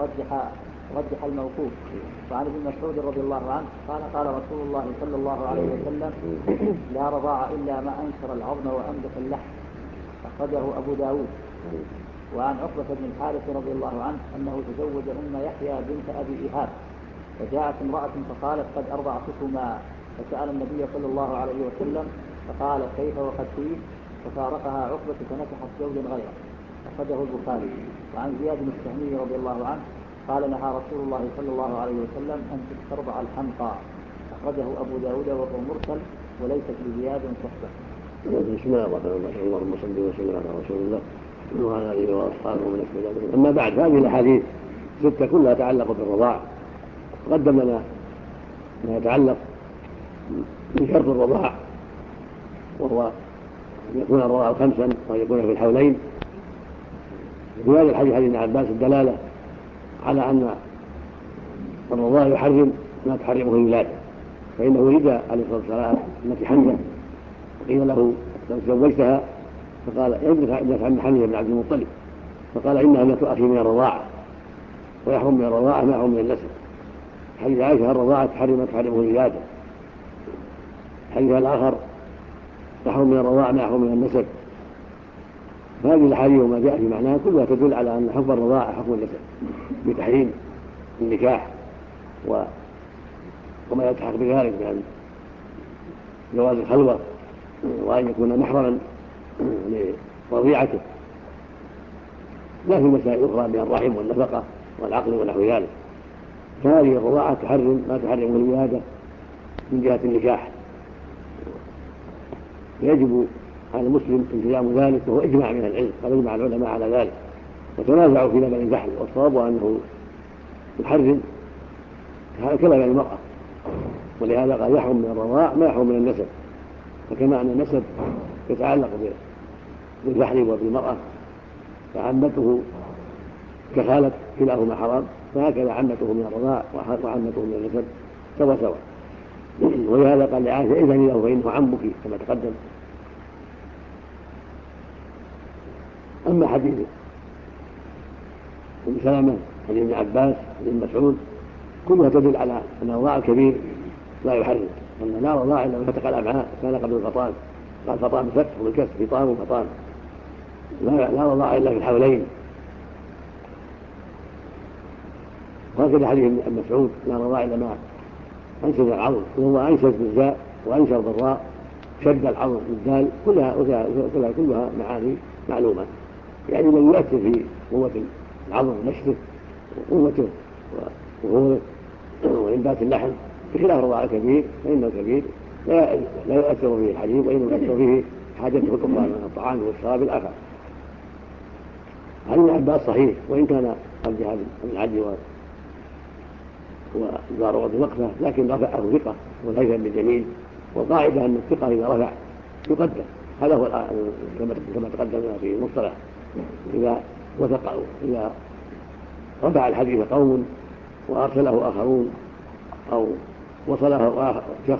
رجح الموقوف. وعن ابن مسعود رضي الله عنه قال: قال رسول الله صلى الله عليه وسلم: لا رضاع إلا ما أنشر العظم وأنبت اللحم. أخرجه أبو داود. وعن عقبة بن الحارث رضي الله عنه أنه تزوج أم يحيى بنت أبي إيهاب، فجاءت امرأة فقالت: قد أرضعتكما. فسأل النبي صلى الله عليه وسلم فقال: كيف وقد قيل؟ ففارقها عقبة فنكحت زوجا غيره. أخرجه البخاري. وعن زياد بن السهمي رضي الله عنه قال: نهى رسول الله صلى الله عليه وسلم أن تسترضع الحمقى. أخرجه أبو داود وهو مرسل وليست لزياد صحبة.
بسم الله الرحمن الرحيم. اللهم صل وسلم على رسول الله وعلى آله وأصحابه ومن اهتدى. أما بعد، هذه الأحاديث 6 كلها تتعلق بالرضاع. قدم لنا ما يتعلق بشرط الرضاع، وهو أن يكون الرضاع 5 وأن يكون في الحولين. في هذا الحديث حديث ابن عباس الدلالة على أن الرضاع يحرم ما تحرمه الولادة، فإنه ولد عليه الصلاة والسلام ابنة حمزة وقيل له: تزوجتها؟ فقال: ابنة عم حمزة بن عبد المطلب. فقال: إنها ابنة أخي من الرضاعة، ويحرم من الرضاعة ما يحرم من النسب. حديث عائشة: الرضاعة تحرم ما تحرمه الولادة. الحديث الآخر: يحرم من الرضاعة ما يحرم من النسب. هذه الأحاديث وما جاء في معناها كلها تدل على أن حكم الرضاعة حكم النسب بتحريم النكاح وما يلتحق بذلك من جواز الخلوة وأن يكون محرما لرضيعته، لا في مسائل أخرى من الرحم والنفقة والعقل ونحو ذلك. فهذه الرضاعة تحرم ما تحرمه الولادة من جهة النكاح، يجب على المسلم التزام ذلك، وهو إجماع من العلم، قد اجمع العلماء على ذلك وتنازعوا في لبن البحر، والصواب أنه يحرم كلبن المرأة، ولهذا قال: يحرم من الرضاع ما يحرم من النسب. فكما أن النسب يتعلق بالبحر وبالمرأة فعمته كخالة كلاهما حرام، فهكذا عمته من الرضاع وعمته من النسب سوا. ولهذا قال لعائشة: إذن له فإنه عمك كما تقدم. أما حديث ابن سلمة حديث ابن عباس حديث ابن مسعود كلها تدل على أن الرضاع الكبير لا يحرم، أن لا رضاع إلا من فتق الأمعاء كان قبل الفطام. قال: فطام فتح والكسر فطام وفطام. لا رضاع إلا في الحولين. وهكذا حديث ابن مسعود: لا رضاع إلا ما أنشز العظم، وهو أنشز بالزاء وأنشز بالراء، شد العظم بالدال، كلها معاني معلومة، يعني من يؤثر في قوة العظم ونشده وقوته وظهوره وإنبات اللحم، بخلاف الرضاع الكبير فإن الكبير لا يؤثر فيه الحليب، وإنما يؤثر فيه حاجته الأخرى من الطعام والشراب الآخر. عن ابن عباس صحيح، وإن كان أرجح ابن عدي ودار وقفة، لكن رفعه ثقة والهيثم بن جميل. والقاعدة أن الثقة إذا رفع يقدم، هذا هو كما تقدمنا في المصطلح. إذا رفع الحديث قوم وأرسله آخرون أو وصله شخص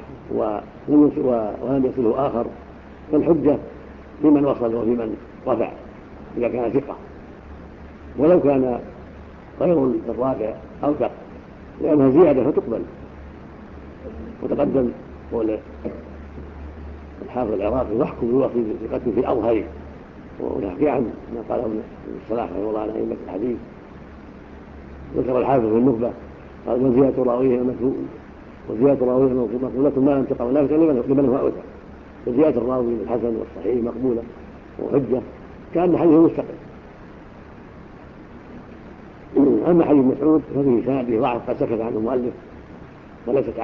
ولم يصله آخر، فالحجة في من وصل وفي من رفع إذا كان ثقة. ولو كان غير الرافع أوثق لأنها زيادة فتقبل. وتقدم قول الحافظ العراقي واحكم بوقت ثقة في الأظهر، ونحكي عن ما قاله ابن الصلاح رحمه الله عن أئمة الحديث. ذكر الحافظ في النخبة قال وزيادة راويه مقبولة ما لم تقع نافذة لمن هو أوثق. وزيادة الراوي الحسن والصحيح مقبولة وحجة كأن حديث مستقل. أما حديث مسعود ففيه سنده ضعف قد سكت عنه المؤلف وليست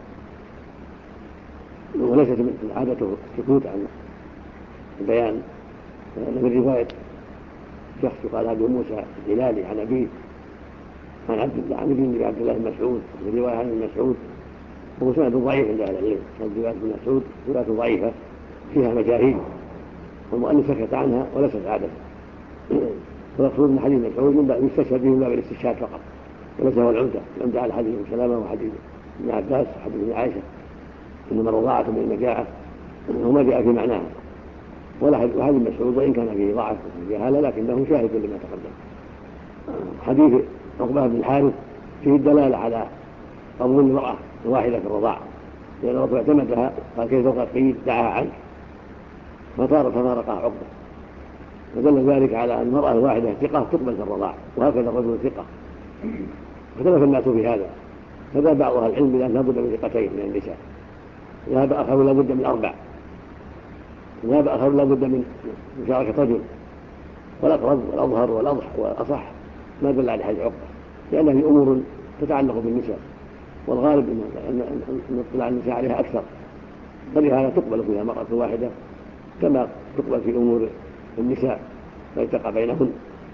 عادته السكوت عن البيان، لأن من رواية شخص قال أبو موسى الهلالي عن أبيه عن عبد الله بن مسعود في رواية عن ابن مسعود، وهو سند ضعيف عند أهل العلم. رواية ابن مسعود رواية ضعيفة فيها مجاهيل والمؤلف سكت عنها وليست عادته. والمقصود من حديث مسعود يستشهد به من باب الاستشهاد فقط وليس هو العمدة على حديث ابن سلامة وحديث ابن عباس وحديث ابن عائشة إنما الرضاعة من المجاعة وما جاء في معناها. وحديث مسعود وإن كان فيه ضعف وجهالة لكنه شاهد لما تقدم. حديث عقبة بن الحارث فيه الدلالة على قبول المرأة الواحدة في الرضاعة، لأن الرسول اعتمدها قال كيف قيل دعاها عنك ففارقها عقبة، ودل ذلك على أن المرأة الواحدة ثقة تقبل في الرضاعة، وهكذا الرجل ثقة. اختلف الناس في هذا، فذهب بعض أهل العلم إلى أن لابد من ثقتين من النساء، ذهب آخر لابد من 4، ذهب آخر لابد من مشاركة رجل، والأقرب والأظهر والأصح ما دل على حديث عقبة، لأن هذه أمور تتعلق بالنساء، والغالب أن اطلاع النساء عليها أكثر، فلهذا تقبل فيها مرأة واحدة كما تقبل في أمور النساء فيتقى بينهن.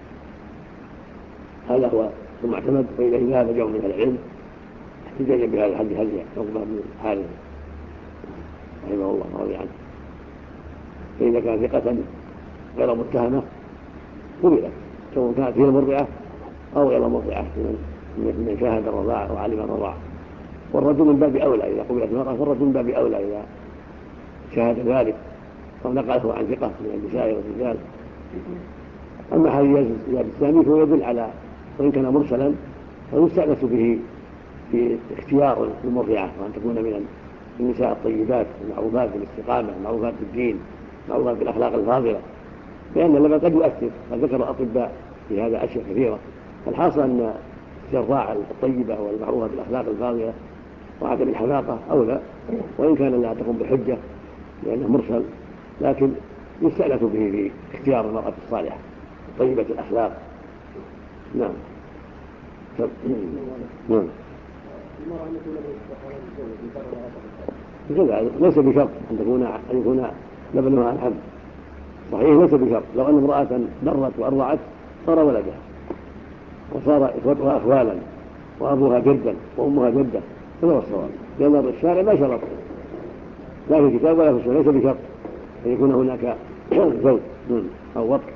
هذا هو المعتمد، وإليه ذهب جمع من العلم احتجاجا بهذا الحديث عقبة بن الحارث رحمه الله رضي عنه. فإذا كان ثقة غير متهمة قبلت، سواء كانت هي المرضعة أو غير مرضعة من شاهد الرضاعة وعلم الرضاعة. والرجل من باب أولى إذا قبلت المرأة، فالرجل من باب أولى إذا شاهد ذلك أو نقله عن ثقة من النساء والرجال. أما حديث زياد الثاني فهو يدل على وإن كان مرسلا فيستأنس به في اختيار المرضعة، وأن تكون من النساء الطيبات المعروفات بالاستقامة، المعروفات بالدين، المعروفات بالأخلاق الفاضلة، لأن اللبن قد يؤثر. قد ذكر الأطباء في هذا أشياء كثيرة. الحاصل أن الرضاعة الطيبة والمعروفة بالأخلاق الفاضلة وعدم الحماقة أولى، وإن كان لا تقوم بحجة لأنه مرسل، لكن يستأنس به في اختيار المرأة الصالحة طيبة الأخلاق. نعم. نعم. ليس بشرط أن يكون لبنها عن حمل، صحيح ليس بشرط. لو أن امرأة مرت وأرضعت صار ولدها وصار إخوتها أخوالا وأبوها جدا وأمها جدة، هذا هو الصواب، لأن الشارع ما شرط لا في الكتاب ولا في السنة، ليس بشرط أن يكون هناك زوج أو وطء.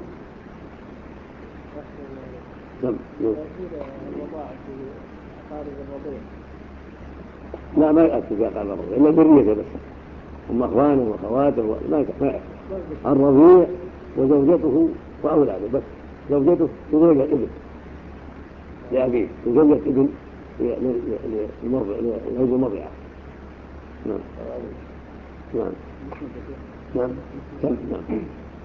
لا ما يأتي في أقارب الرضيع إلا ذريته بس، هم أخوانه وأخواته ما يأتي. الرضيع وزوجته وأولاده بس، زوجته وزوجة ابن لأبيه وزوجة ابن لزوج المرضعة. نعم. نعم. نعم. نعم.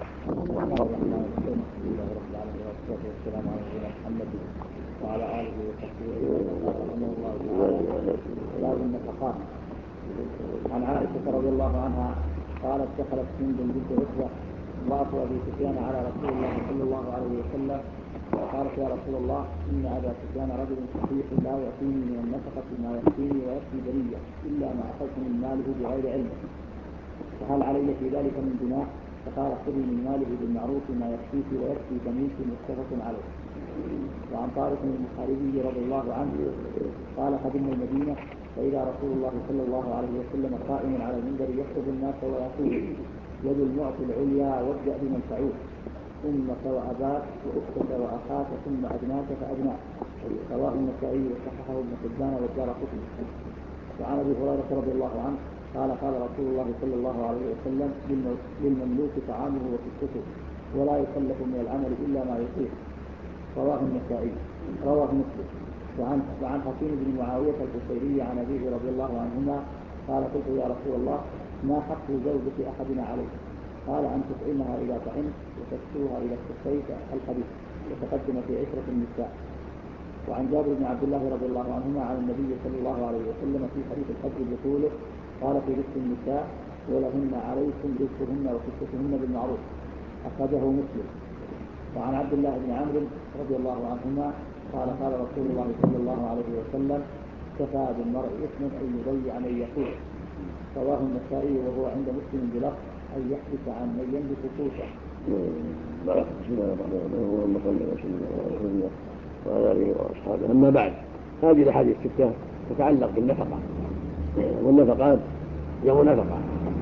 والسلام على نبينا محمد وعلى آله وصحبه رحمه الله تعالى. باب النفقات. عن عائشة رضي الله عنها قالت دخلت هند بنت عتبة امرأة أبي سفيان على رسول الله صلى الله عليه وسلم وقالت يا رسول الله إن أبا سفيان رجل صحيح لا يأتيني من النفقة ما يأتيني ويأتي بنية إلا ما أخذت من ماله بغير علم، فهل علي في ذلك من جناح؟ فقال خذي من ماله بالمعروف ما يكفيك ويكفي بنيك، متفق عليه. وعن طارق بن المحاربي رضي الله عنه قال قدمنا المدينة فإذا رسول الله صلى الله عليه وسلم قائم على المنبر يخطب الناس ويقول يد المعطي العليا وابدأ بمن تعود، أمك وأباك وأختك وأخاك ثم أدناك فأدناك. رواه النسائي وصححه ابن حبان والدارقطني. وعن أبي هريرة رضي الله عنه قال قال رسول الله صلى الله عليه وسلم للمملوك طعامه وكسوته ولا يكلف من العمل إلا ما يطيق، رواه النسائي. رواه مسلم. وعن حكيم بن معاوية القشيري عن أبيه رضي الله عنهما قال قلت يا رسول الله ما حق زوجة أحدنا عليه؟ قال أن تطعمها إذا طعمت وتكسوها إذا اكتفيت الحديث وتقدم في عشرة النساء. وعن جابر بن عبد الله رضي الله عنهما عن النبي صلى الله عليه وسلم في حديث الحج بقوله قال في رزق النساء ولهن عليكم رزقهن وكسوتهن بالمعروف. أخرجه مسلم. وعن عبد الله بن عمرو رضي الله عنهما قال قال رسول الله صلى الله عليه وسلم كفى بالمرء إثما أن يضيع من يقول. رواه النسائي وهو عند مسلم بلفظ أن يحدث عن من يملك قوته.
بسم الله الرحمن الرحيم اللهم صل وسلم على رسول الله وعلى اله واصحابه. اما بعد، هذه الاحاديث السته تتعلق بالنفقه، والنفقات جمع نفقه،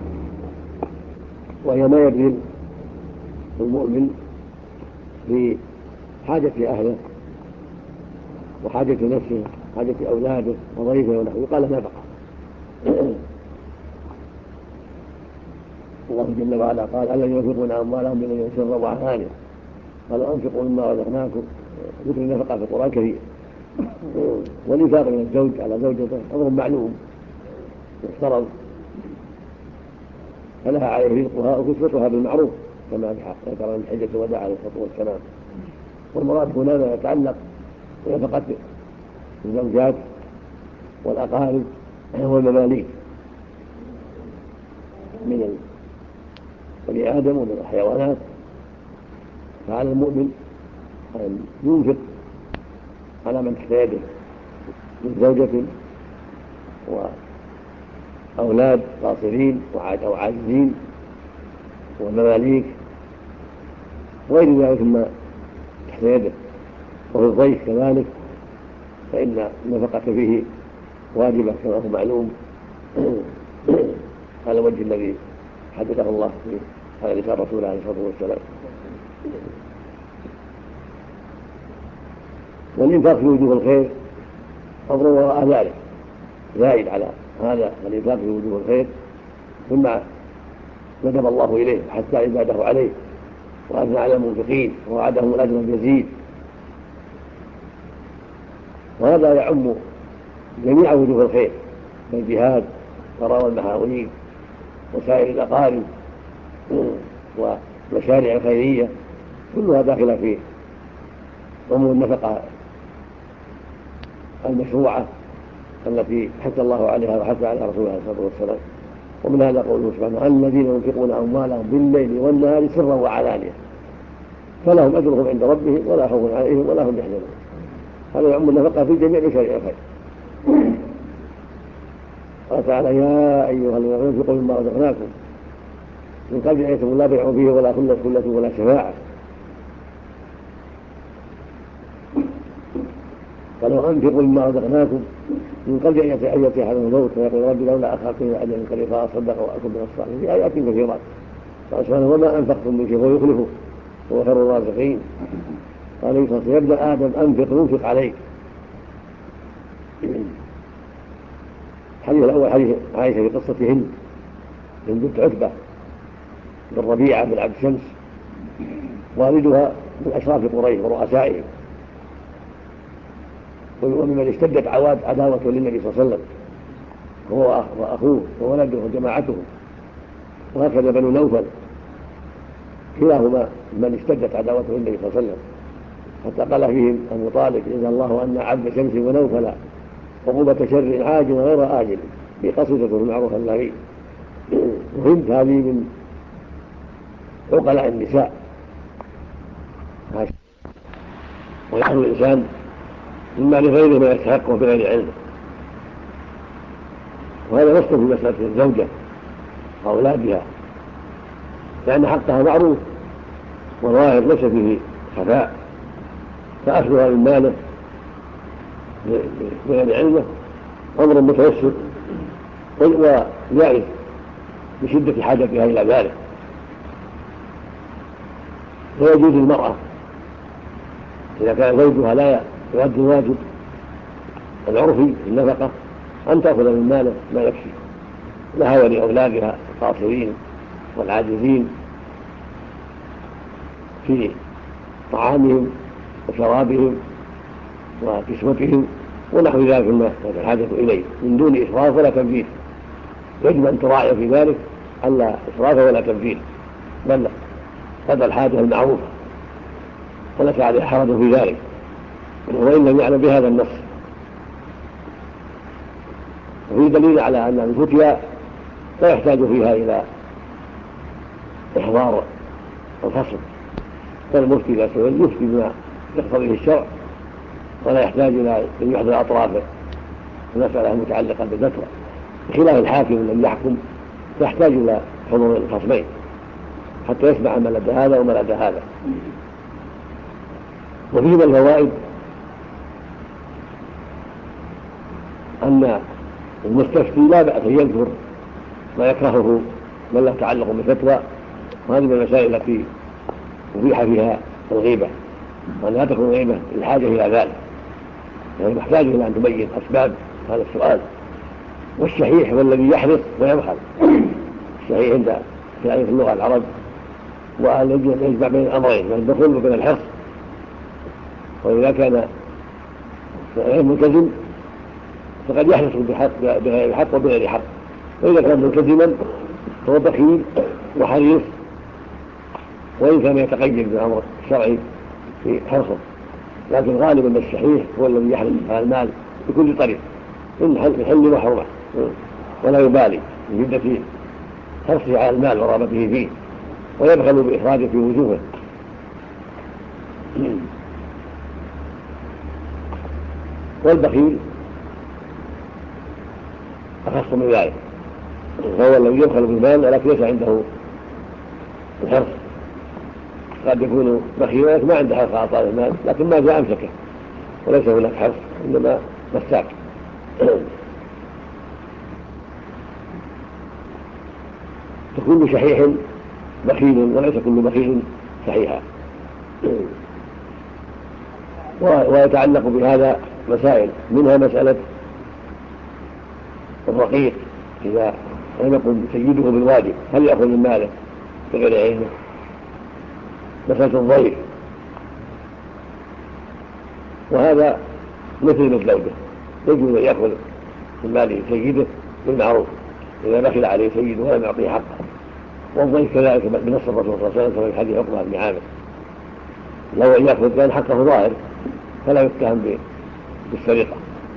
وهي ما يبذل المؤمن في حاجة أهله وحاجة نفسه وحاجة أولاده وضيفه ونحوه، قال نفقة. الله جل وعلا قال الذين ينفقون أموالهم بالغيب سرا وعلانية قالوا أنفقوا مما رزقناكم. ذكر النفقة في القرآن كثير. والإنفاق من الزوج على زوجته أمر معلوم يفترض، فلها عليه رزقها وكسوتها بالمعروف كما ذكر عن حجة الوداع عليه الصلاة والسلام. والمراد هنا ما يتعلق بنفقة الزوجات والأقارب والمماليك من بني آدم ومن الحيوانات. فعلى المؤمن أن ينفق على من تحت يده من زوجة وأولاد قاصرين أو عاجزين والمماليك غير ذلك مما تحت يده. وفي الضيف كذلك فإن النفقة فيه واجبة كما هو معلوم على الوجه الذي حدده الله على لسان رسوله عليه الصلاة والسلام. والإنفاق في وجوه الخير أمر وراء ذلك زائد على هذا الإنفاق في وجوه الخير مما ندب الله إليه حتى عباده عليه وأثنى على المنفقين ووعدهم الأجر الجزيل. وهذا يعم جميع وجوه الخير كالجهاد وراء المحاويج وسائر الأقارب ومشاريع الخيرية كلها داخلة في عموم النفقة المشروعة التي حث الله عليها وحث عليها رسوله عليه الصلاة والسلام. ومن هذا قوله سبحانه الذين ينفقون أموالهم بالليل والنهار سرا وعلانية فلهم أجرهم عند ربهم ولا خوف عليهم ولا هم يحزنون. هذا يعم النفقة في جميع مشاريع الخير. قال تعالى يا أيها الذين ينفقوا مما رزقناكم من قبل أن يتم لا بيع فيه ولا خلة ولا شفاعة. قالوا أنفقوا مما رزقناكم من قبل أن يأتي أحدهم الموت فيقول رب لولا أخرتني إلى أجل قريب فأصدق وأكن من الصالحين. في آيات كثيرات قال سبحانه وما أنفقتم من شيء فيخلفه وهو خير الرازقين. قال يبدأ آدم أنفق ينفق عليك. الحديث الأول حديث عائشة في قصة هند بنت عتبة بن ربيعة بن عبد شمس والدها من أشراف قريش ورؤسائهم وممن اشتدت عداوته للنبي صلى الله عليه وسلم هو وأخوه وولده وجماعته. وهكذا بنو نوفل كلاهما من اشتدت عداوته للنبي صلى الله عليه وسلم حتى قال فيهم أبو طالب جزا الله أن عبد شمس ونوفل عقوبة شر عاجل غير آجل في قصيدة المعروف اللغي. وهند هذه من عقلاء النساء ويحصل الإنسان مما لغيره ما يستحقه بغير علمه. وهذا نص في مسألة الزوجة وأولادها لأن حقها معروف والظاهر ليس فيه خفاء. فأخذها من ماله بغير علمه أمر متوسط ويعرف بشدة حاجتها إلى ذلك. ويجوز المرأة إذا كان زوجها لا يؤدي الواجب العرفي في النفقة أن تأخذ من ماله ما يكفي لها ولأولادها القاصرين والعاجزين في طعامهم وشرابهم وكسوتهم ونحو ذلك مما الحاجة إليه من دون إسراف ولا تبذير. يجب أن تراعي في ذلك ألا إسراف ولا تبذير، بل قدر الحاجة المعروفة وليس عليه حرج في ذلك، وإن لم يعلم بهذا النص. وفي دليل على أن الفتيا لا يحتاج فيها إلى إحضار الفصل، فالمفتي إذا سئل يفتي بما يقتضيه الشرع ولا يحتاج إلى أن يحضر أطراف المسألة المتعلقة بالفتوى، بخلاف الحاكم الذي يحكم يحتاج إلى حضور الخصمين حتى يسمع ما لدى هذا وما لدى هذا. وفيه من الفوائد أن المستفتي لا بأس أن يذكر ما يكرهه من له تعلق بالفتوى، وهذه من المسائل التي أبيح فيها الغيبة، وأن لا تكون غيبة الحاجة إلى ذلك، يعني محتاج إلى أن تبين أسباب هذا السؤال. والشحيح هو الذي يحرص ويبخل. الشحيح عند في اللغة العرب والذي يجمع بين الأمرين، يعني البخل وبين الحرص. وإذا كان غير ملتزم فقد يحرص بغير حق وبغير حق، وإذا كان ملتزما فهو بخيل وحريص، وإن كان يتقيد بالأمر الشرعي في حرصه، لكن غالبا الشحيح هو الذي يحرص على المال بكل طريق من حل وحرمه، ولا يبالي من شدة حرصه على المال ورغبته فيه، ويبخل بإخراجه في وجوهه. والبخيل أخص من ذلك، هو الذي يبخل بالمال ولكن ليس عنده الحرص. قد يكون بخيلا ما عنده حرص على طالب المال، لكن ما جاء أمسكه وليس هناك حرص، إنما مساك. فكل شحيح بخيل وليس كل بخيل شحيحا. ويتعلق بهذا مسائل، منها مسألة الرقيق إذا لم يقم سيده بالواجب هل يأخذ من ماله بغير علمه؟ مسألة الضيف، وهذا مثل زوجه يجوز أن يأخذ من مال سيده بالمعروف إذا بخل عليه سيده ولم يعطيه حقه. والضيف كذلك بنص الرسول صلى الله عليه وسلم في حديث عقبة بن عامر لو أن يأخذ كان حقه ظاهر فلا يتهم بالسرقة.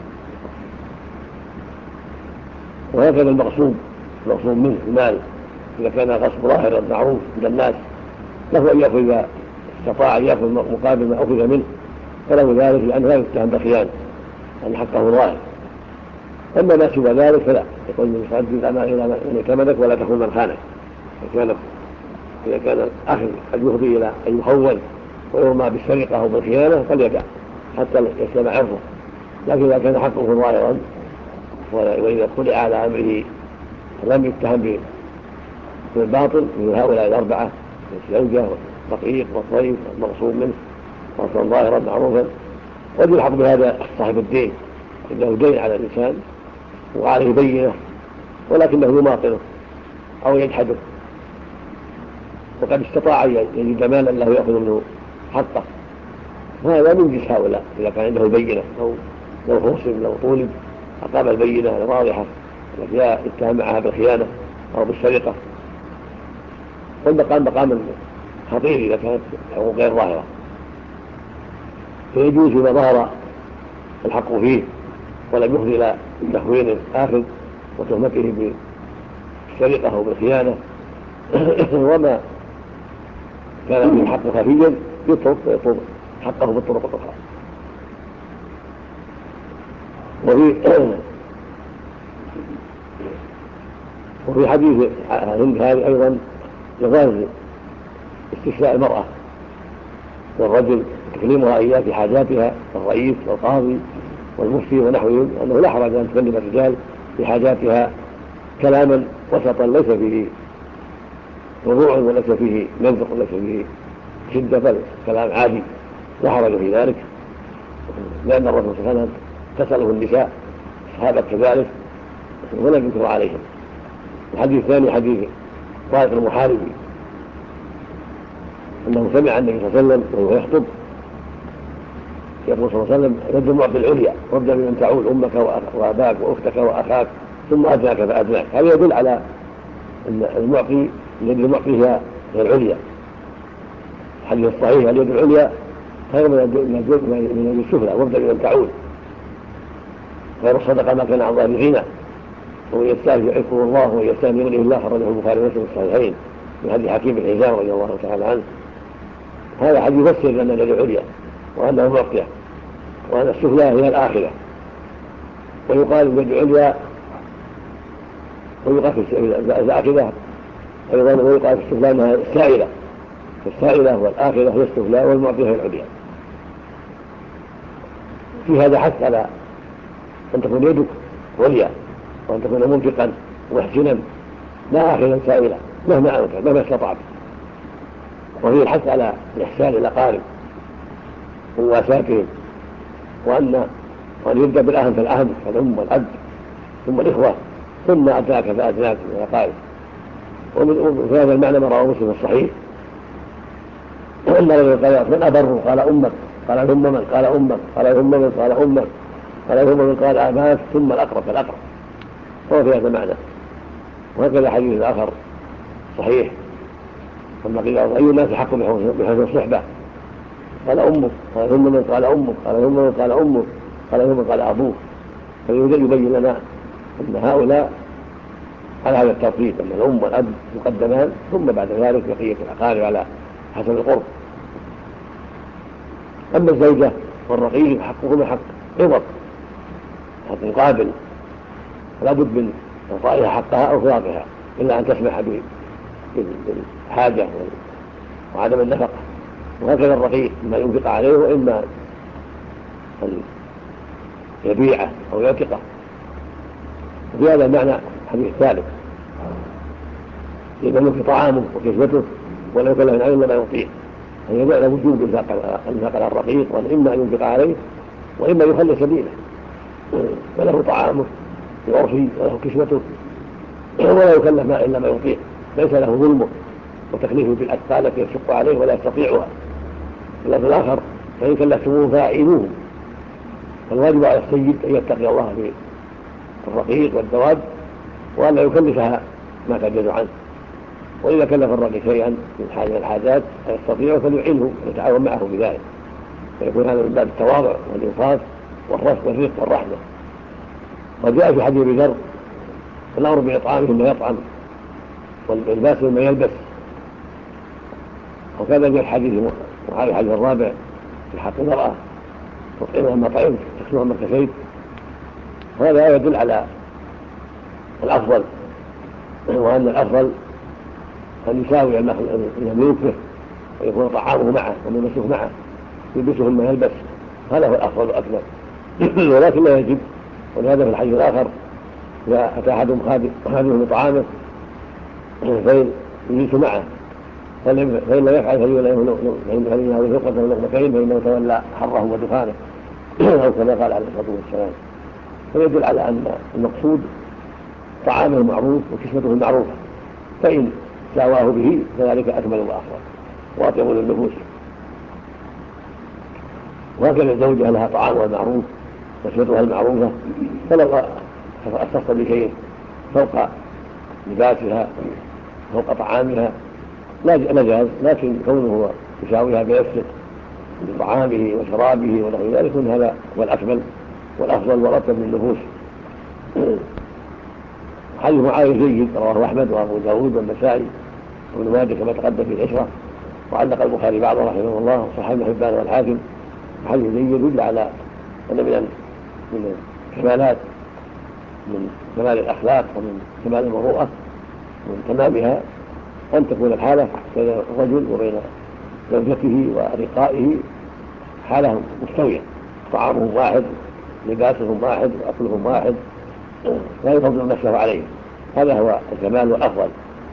وهكذا المقصود منه المال إذا كان غصب ظاهر معروف عند الناس له أن يأخذ إذا استطاع أن يأخذ مقابل ما أخذ منه فله ذلك، لأنه لا يتهم بخيانة أن حقه ظاهر. أما ما سوى ذلك فلا، يقول من يؤدي الأمان إلى من ائتمنك ولا تخون من خانك. إذا كان الأخذ قد يفضي إلى أن يخون ويرمى بالسرقة أو بالخيانة فليدع حتى يسلم عرضه، لكن إذا كان حقه ظاهرا وإذا اطلع على أمره لم يتهم بالباطل من هؤلاء الأربعة الزوجة والرقيق والضيف والمغصوب منه وصلا ظاهرا معروفا، ويلحق بهذا صاحب الدين إنه دين على الإنسان وعليه بينة ولكنه يماطله أو يجحده، وقد استطاع أن يجد مالا له يأخذ منه حقه، وهذا من جنس هؤلاء إذا كان عنده بينة أو لو خصم لو طولب أقام البينة الواضحة التي لا يتهم معها بالخيانة أو بالسرقة. والمقام خطير إذا كانت حقوق غير ظاهرة، فيجوز فيما ظهر الحق فيه ولم يفضي إلى تخوين الآخذ وتهمته بالسرقة أو بالخيانة. وما كان فيه الحق خفيا يترك ويطلب حقه بالطرق الأخرى. وفي حديث هند هذه أيضا جواز استشفاء المرأة والرجل تكلمها إياه في حاجاتها، الرئيس والقاضي والمفتي ونحوهم، أنه لا حرج أن تكلم الرجال في حاجاتها كلاما وسطا ليس فيه وضوع وليس فيه منطق وليس فيه شدة، بل كلام عادي لا حرج في ذلك، لأن الرسول صلى الله عليه وسلم تسأله النساء صحابة كذلك ولم ينكر عليهم. الحديث الثاني حديث طارق المحاربي أنه سمع النبي صلى الله عليه وسلم وهو يخطب يقول صلى الله عليه وسلم يد المعطي العليا وابدأ بمن تعول أمك وأباك وأختك وأخاك ثم أدناك فأدناك. هذا يدل على أن المعطي اليد المعطي هي العليا. الحديث الصحيح اليد العليا خير من اليد السفلى وابدأ بمن تعول. خير الصدقة ما كان عن ظهر غنى ومن يستاهل يعفه الله ومن يستاهل يغنيه الله خرجه البخاري ومسلم في الصحيحين من حديث حكيم بن حزام رضي الله تعالى عنه. هذا حديث يفسر أن اليد العليا وأنه معطية وأن السفلى هي الآخرة. ويقال اليد العليا ويقال في الآخرة أيضا ويقال في السفلى أنها السائلة. السائلة والآخرة هي السفلى والمعطية هي العليا. في هذا حث على أن تكون يدك عليا وأن تكون منفقا محسنا لا آخرا سائلا مهما أمكن مهما استطعت. وفيه الحث على الإحسان إلى الأقارب ومواساتهم وأن يبدأ بالأهم فالأهم كالأم والأب ثم الإخوة ثم أدناك فأدناك من الأقارب. وفي هذا المعنى ما رواه مسلم الصحيح أن الرجل قال من أبر قال أمك قال ثم من قال أمك قال ثم من قال أمك قال ثم من قال أباك ثم الأقرب فالأقرب. هو في هذا المعنى. وهكذا حديث آخر صحيح لما قيل أي الناس حق بحسن الصحبة قال أمك قال ثم من قال أمك قال ثم من قال أمك قال ثم قال أبوك. فيريد يبين لنا أن هؤلاء على هذا الترتيب أن الأم والأب مقدمان ثم بعد ذلك بقية الأقارب على حسب القرب. أما الزوجة والرقيق حقهما حق عوض حق مقابل فلا بد من إعطائها حقها أو فراقها إلا أن تسمح بالحاجة وعدم النفقة. وهكذا الرقيق إما ينفق عليه وإما أن يبيعه أو يعتقه. وفي هذا المعنى حديث ثالث يبين في طعامه وكسوته ولا يكلف من علم ما يعطيه أن يدع وجوب النفقة على الرقيق وأن إما أن ينفق عليه وإما يخلي سبيله فله طعامه بعرفه وله كسوته ولا يكلف إلا ما يعطيه. ليس له ظلمه وتكليفه بالأثقال التي يشق عليه ولا يستطيعها. إلا في الآخر فإن كلفتموه فأعينوه. فالواجب على السيد أن يتقي الله في الرقيق والدواب وأن لا يكلفها ما تعجز عنه. وإذا كلف الرقيق شيئا من الحاجات يستطيع فليعينه ويتعاون معه بذلك فيكون هذا من باب التواضع والإنصاف والرفق والرحمة. وجاء في حديث ذر الأمر بإطعامه ما يطعم واللباس ما يلبس. وكذا جاء الحديث الرابع في حق المرأة تطعمها ما طعمت تكسوها ما كسيت. وهذا يدل على الأفضل وأن الأفضل أن يساوي المملوك به ويكون طعامه معه وملبسه معه يلبسه ما يلبس. هذا هو الأفضل والأكمل. ولكن لا يجب. ولهذا في الحديث الآخر إذا أتى أحدهم خادمه بطعامه فإن يجلس معه فإن لا يفعل فإنه يقتل لقمتين فإنه تولى حره ودخانه أو كما قال عليه الصلاة والسلام. فيدل على أن المقصود طعامه المعروف وكسوته المعروفة فإن ساواه به فذلك أكمل وأفضل وأطيب للنفوس. وهكذا الزوجة لها طعامها المعروف وكسوتها المعروفة فلو أختص بشيء فوق لباسها فوق طعامها لا جاز. لكن كونه يساويها بنفسه بطعامه وشرابه ونحو ذلك هذا هو الأكمل والأفضل والأطيب للنفوس. حديث معاوية جيد رواه أحمد وأبو داود والنسائي وابن ماجه كما تقدم في العشرة. وعلق البخاري بعضه رحمه الله وصححه ابن حبان والحاكم. حديث جيد يدل على أن من كمالات من كمال الأخلاق ومن كمال المروءة ومن تمامها أن تكون الحالة بين الرجل وبين زوجته ورقائه حالة مستوية طعامهم واحد لباسهم واحد وأكلهم واحد لا يفضل نفسه عليه. هذا هو الكمال والأفضل.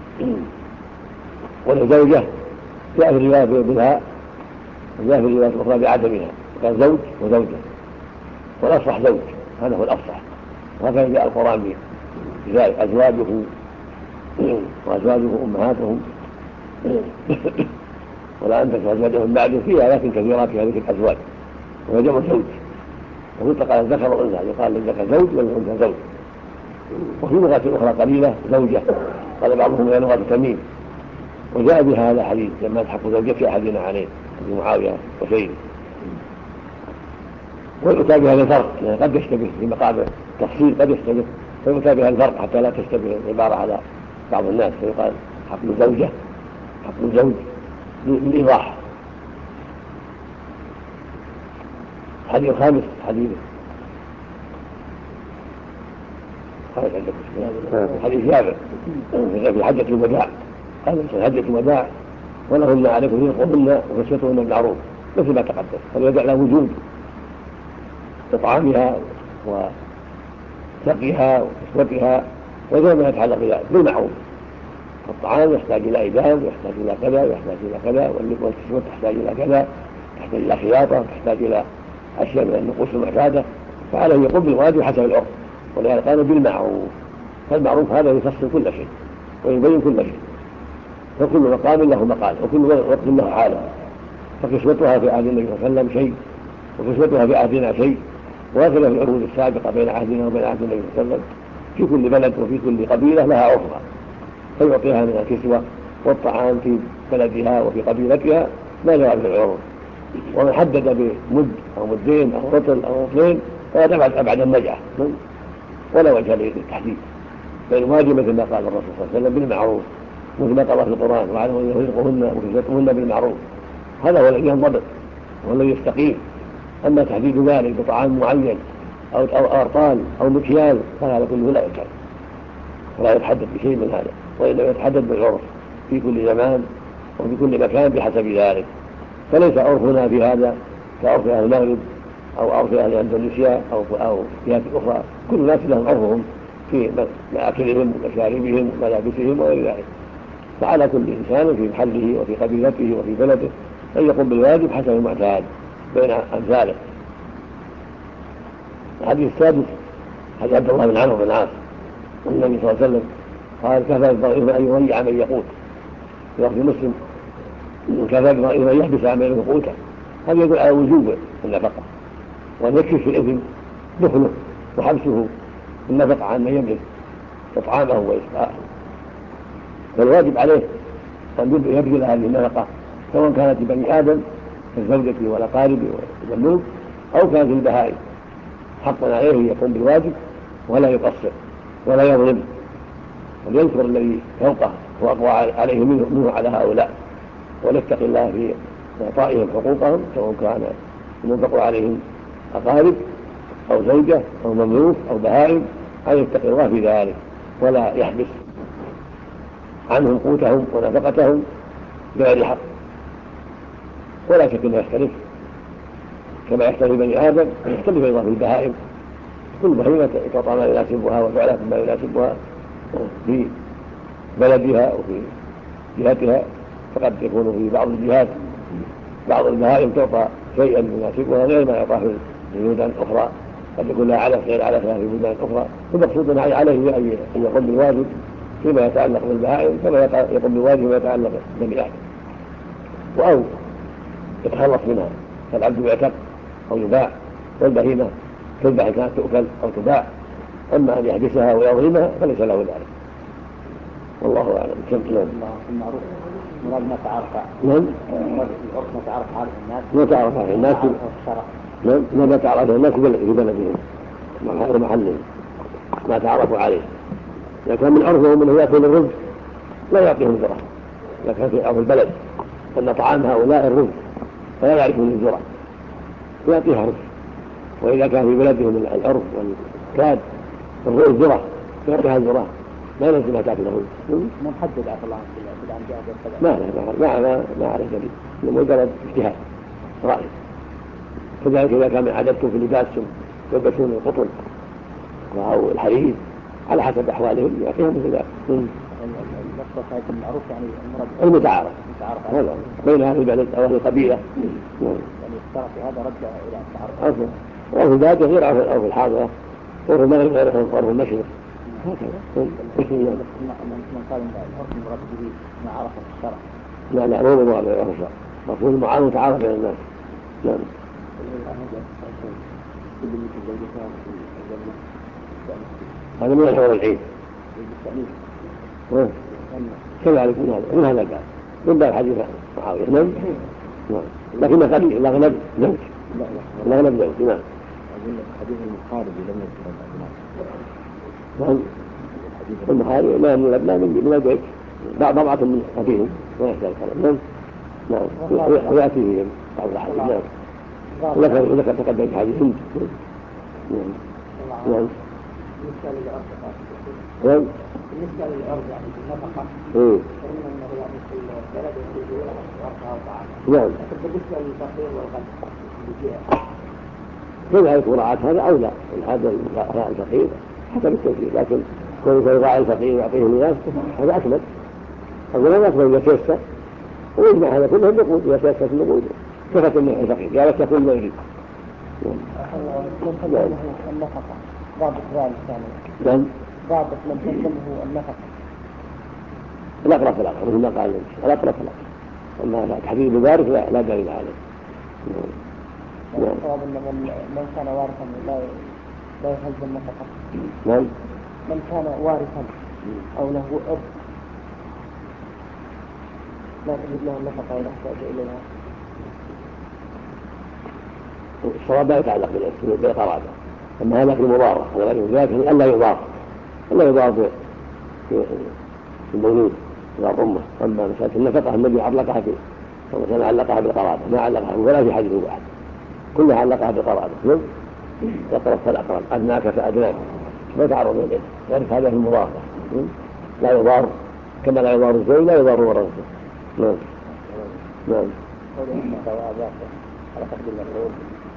والزوجة جاء في الرواية بها وجاء في الرواية الأخرى بعدمها قال زوج وزوجة والأصح زوج هذا هو الأصح. وهكذا جاء القرآن بذلك أزواجه وأزواجه أمهاتهم ولا أنت أزواجهم بعد فيها لكن كثيرات في هذه الأزواج وهو جمع زوج، ويطلق على الذكر والأنثى، يقال للذكر زوج والأنثى زوج. وفي لغة أخرى قليلة زوجة، قال بعضهم هي لغة تميم، وجاء بها هذا الحديث لما تحق زوجة أحدنا عليه أبي معاوية وسيد. ويؤتى بها الفرق، يعني قد يشتبه في مقام التفصيل، قد يشتبه فيؤتى بها الفرق حتى لا تشتبه العبارة على بعض الناس، فيقال حق الزوجة حق الزوج للإيضاح. الحديث الخامس حديث جابر في حجة الوداع، قال في حجة الوداع ولهن عليكم رزقهن وكسوتهن بالمعروف مثل ما تقدم، فليدع له وجود إطعامها وسقيها وكسوتها وغير ما يتعلق بذلك بالمعروف. الطعام يحتاج إلى إيجاب، يحتاج إلى كذا، يحتاج إلى كذا، والكسوة تحتاج إلى كذا، تحتاج إلى خياطة، تحتاج إلى أشياء من النقوص المعتادة، فعليه يقوم بالواجب حسب العرف. ولهذا قال بالمعروف، فالمعروف هذا يفصل كل شيء ويبين كل شيء، فكل مقام له مقال وكل وقت له حاله. فكسوتها في عهد النبي صلى الله عليه وسلم شيء، وكسوتها في عهدنا شيء، وهكذا في العهود السابقة بين عهدنا وبين عهد النبي صلى الله عليه وسلم. في كل بلد وفي كل قبيلة لها عرفها، فيعطيها من الكسوة والطعام في بلدها وفي قبيلتها ما جرى في العروض. ومن حدد بمد أو مدين أو رطل أو رطلين فهذا أبعد النجعة ولا وجه للتحديد، بل واجب مثل ما قال الرسول صلى الله عليه وسلم بالمعروف، مثل ما قال في القرآن وعلموا أن يرزقهن وكسوتهن بالمعروف. هذا هو الذي ينضبط وهو الذي يستقيم. أما تحديد ذلك بطعام معين أو أرطال أو مكيال فهذا كله لا يجوز ولا يتحدد بشيء من هذا، وإنما يتحدد بالعرف في كل زمان وفي كل مكان بحسب ذلك. فليس عرفنا في هذا كعرف أهل المغرب أو عرف أهل أندونيسيا أو جهات أخرى، كل الناس لهم عرفهم في مأكلهم ومشاربهم وملابسهم وغير ذلك. فعلى كل إنسان في محله وفي قبيلته وفي بلده أن يقوم بالواجب حسب المعتاد بين أمثاله. الحديث السادس حديث عبد الله بن عمرو بن العاص النبي صلى الله عليه وسلم قال كفى بالضعيف أن يضيع من يقوت، في لفظ مسلم كفى بالضعيف أن يحبس عن من قوته. هذا يدل على وجوب النفقة، وأن يكفي في الإثم دخله وحبسه النفقة عن من يملك إطعامه وإسقاءه. فالواجب عليه أن يبذل هذه النفقة سواء كانت لبني آدم كالزوجة والأقارب والملوك أو كانت للبهائم. حقا عليه أن يقوم بالواجب ولا يقصر ولا يظلم، وليذكر الذي فوقه وأقوى عليه منه على هؤلاء، وليتقي الله في إعطائهم حقوقهم سواء كان ينفق عليهم أقارب أو زوجة أو مملوك أو بهائم، أن يتقي الله في ذلك ولا يحبس عنهم قوتهم ونفقتهم بغير حق. ولا شك أنه يختلف كما يختلف بني آدم يختلف أيضا في البهائم، كل بهيمة تعطى ما يناسبها وفعلت ما يناسبها في بلدها وفي جهتها. فقد يكون في بعض الجهات بعض البهائم تعطى شيئا يناسبها غير ما يعطى في بلدان أخرى، قد يكون لها علف غير علفها في بلدان أخرى. فالمقصود عليه أن يقوم بالواجب فيما يتعلق بالبهائم كما يقوم بالواجب فيما يتعلق ببني آدم، أو يتخلص منها، فالعبد يعتق أو يباع، والبهيمة تذبح كانت تؤكل أو تباع. أما أن يحبسها ويظلمها فليس له ذلك، والله أعلم.
المعروف مراد ما تعرف العرف ما تعرف على الناس،
ما تعرف على الناس ما تعرف الناس في بلدهم ومحلهم ما تعرفوا عليه. إذا كان من عرفهم أنه يأكل الرزق لا يعطيهم الذرة، إذا كان في عرف البلد أن طعام هؤلاء الرزق فلا يعرفون الذرة ويعطيها رزق. وإذا كان في بلدهم العرف والكاد الذرة يعطيها الذرة ما لازم تأكل الرزق.
محدد عفى الله عنك
ما عليه دليل، مجرد اجتهاد رأي. كذلك إذا كان عادتهم في لباسهم يلبسون القطن أو الحرير على حسب أحوالهم يعطيهم مثل ذلك.
المعروف يعني
المتعارف بين أهل البلد أو أهل القبيلة،
يعني اشترط هذا رد إلى التعارف.
عرف البادية غير عرف الحاضرة، عرف المغرب غير عرف المشرق، هكذا.
من قال ان العرف المراد به ما عرف الشرع.
لا مو مراد العرف الشرع، مفهوم المعارف متعارف بين الناس. نعم. هذا من الحور العين كذلك من هذا الباب من باب حديث معاوية. نعم لكن قليل الأغلب زوج. الأغلب زوج. نعم
حديث المخارج لم يذكر
الأبناء. المخارج ما من الأبناء من البيت ضبعة من أبيهم ويحتاج الكلام. نعم ويأتيه بعض الحديث. نعم ولك تقدم حديث هند. نعم
بالنسبة للأرض يعني النفقة فإن أنه يعني في البلد يجوز أرضها وطعامها.
نعم.
لكن بالنسبة للفقير والغني
كذلك مراعاة هذا أولى هذا الفقير حسب التوفيق، لكن كون يراعي الفقير ويعطيه الناس هذا أكمل. أولا أكمل إذا تيسر ويجمع هذا كله النقود إذا تيسر في النقود كفة من الفقير يا ريت يكون ما يريد.
من تلزمه النفقة ضابط ذلك يعني. ضابط من تلزمه النفقة.
الأقرب فالأقرب مثل ما قال الأقرب فالأقرب، أما تحديد بذلك لا دليل عليه.
الصواب أن من كان وارثا لا يلزم النفقة.
نعم.
من كان وارثا أو له أب لا تجد له النفقة إذا احتاج إليها.
الصواب لا يتعلق بالقرابة، أما هذا في المضارة ولذلك ألا يضار في المولود إلى أمه. أما مسألة النفقة النبي علقها فمثلا علقها بالقرابة ما علقها ولا في حديث واحد كلها علقها بالقرابة. يقرب فالأقرب أدناك فأدناك ما تعرض إليه ذلك هذا في المضارة لا يضار كما لا يضار الزوج لا يضار ورثته. نعم نعم.
على قدر المفعول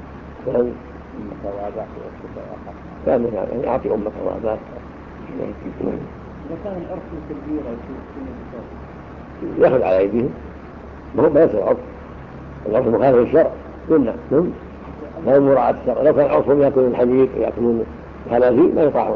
ثوابات
كان يعني أعطي أمك ثوابات.
إذا كان العرف بالتدبير أو شيء
يأخذ على أيديهم ما يصير العرف مخالف للشرع يمنع. لا مراعاة الشرع. لو كان عرفهم يأكلون الحديد ويأكلون الخنازير ما يطاعون.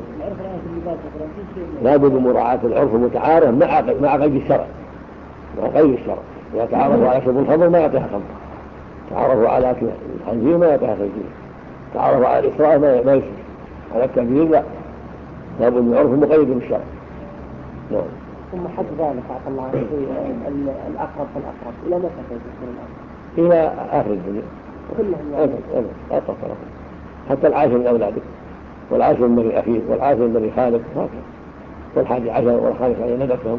لا بد من مراعاة العرف المتعارف مع قيد الشرع. إذا تعارفوا على شرب الخمر ما يعطيها خمر، تعارفوا على أكل الخنزير ما يعطيها خنزير، تعارفوا على الإسراء ما يسر، على التكبير لا بد من عرف مقيد بالشرع. نعم.
ثم حد ذلك عفى الله عنه الأقرب فالأقرب إلى متى يكون الأقرب؟
إلى آخر الدنيا كلهم أقرب حتى العاشر من أولادك والعاشر من بني أخيك والعاشر من بني خالك هكذا والحادي عشر والخامس عشر ندرسهم.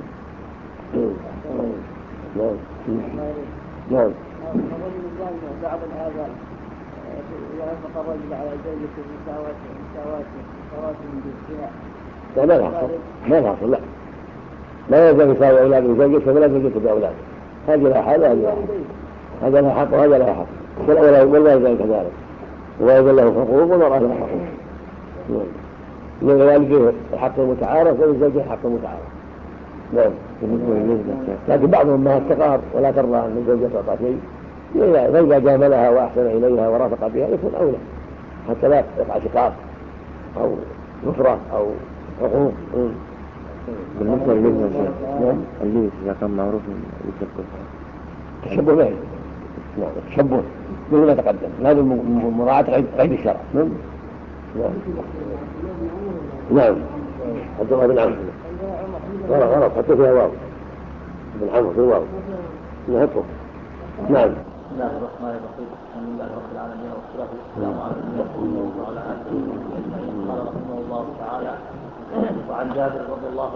نعم نعم.
الرجل الجامع بعض الآباء يوافق الرجل على زوجته مساواة بالزنا.
ما حصل لا يلزم يساوي أولاده بزوجته ولا زوجته بأولاده. هذه لا حق هذا لا حق وهذا لا حق ولا يزال كذلك ويزال له حقوق والمرأة لها حقوق. للوالدين الحق المتعارف وللزوجة الحق المتعارف. نعم. لكن بعضهم ما استقار ولا ترضى أن الزوجة تعطى شيء فإذا جاملها وأحسن إليها ورافق بها يكون أولى حتى لا يقع شقاق أو نفرة أو حقوق.
بالنسبة للجنس الليس إذا كان معروف
تشبه به. نعم تشبه مثل ما تقدم هذا مراعاة قيد الشرع. نعم عبد الله بن عمرو غلط حتى فيها واو بن عمرو في الواو نهته. نعم.
بسم الله الرحمن الرحيم الحمد لله رب العالمين والصلاة والسلام على نبينا محمد وعلى آله وصحبه أجمعين. قال رحمه الله تعالى وعن جابر رضي الله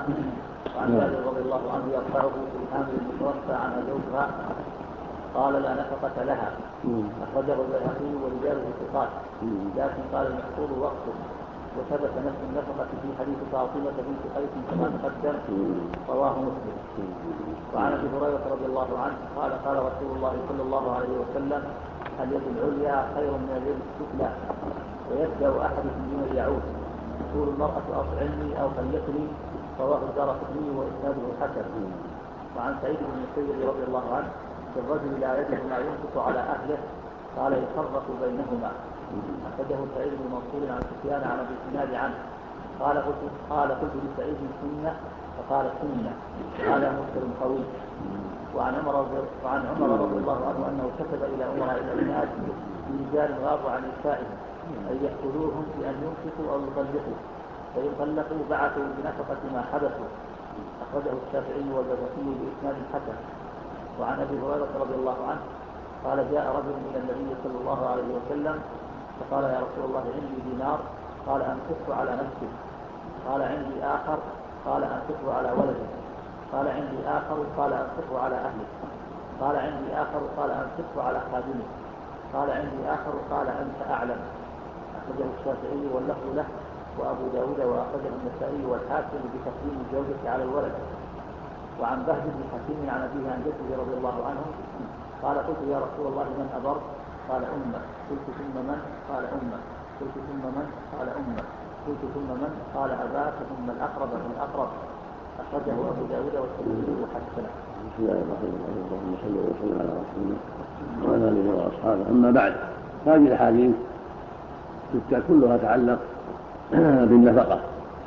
عنه يرفعه في الحامل المتوفى عنها زوجها قال لا نفقة لها. أخرجه البيهقي ورجاله ثقات لكن قال المحفوظ وقته وثبت نفس النفقة في حديث فاطمة بنت قيس كما تقدم رواه مسلم. وعن ابي هريرة رضي الله عنه قال قال رسول الله صلى الله عليه وسلم اليد العليا خير من اليد السفلى ويبدأ أحدكم بمن يعود تقول المرأة أطعمني أو خلقني رواه الدارقطني وإسناده حسن. وعن سعيد بن المسيب رضي الله عنه في الرجل لا يجد ما ينفق على أهله قال يفرق بينهما. أخرجه سعيد بن منصور عن سفيان عن أبي الزناد عنه
قال قلت لسعيد سنة فقال سنة. هذا مرسل قوي. وعن عمر رضي الله عنه أنه كتب إلى أمراء الأجناد برجال غابوا عن نسائهم أن يأخذوهم بأن ينفقوا أو يطلقوا، فإن طلقوا بعثوا بنفقة ما حدثوا. أخرجه الشافعي والبيهقي بإسناد حسن. وعن أبي هريرة رضي الله عنه قال جاء رجل إلى النبي صلى الله عليه وسلم فقال يا رسول الله عندي دينار، قال أنفقه على نفسك. قال عندي آخر، قال أنفقه على ولدك. قال عندي آخر، قال أنفقه على أهلك. قال عندي آخر، قال أنفقه على خادمك. قال عندي آخر، قال أنت أعلم. أخرجه الشافعي واللفظ له وأبو داود وأخرجه النسائي والحاكم بتقديم الزوجة على الولد. وعن بهز بن حكيم عن أبيه عن جده رضي الله عنه قال قلت يا رسول الله من أبر؟ قال أمك. قلت ثم من؟ قال أمك. قلت ثم من؟ قال أمك. قلت ثم من؟ قال أباك ثم الأقرب فالأقرب. أخرجه أبو داود والترمذي وحسنه.
بسم الله الرحمن الرحيم. اللهم صل وسلم على رسول الله وعلى آله وأصحابه. أما بعد، هذه الأحاديث كلها تعلق بالنفقة.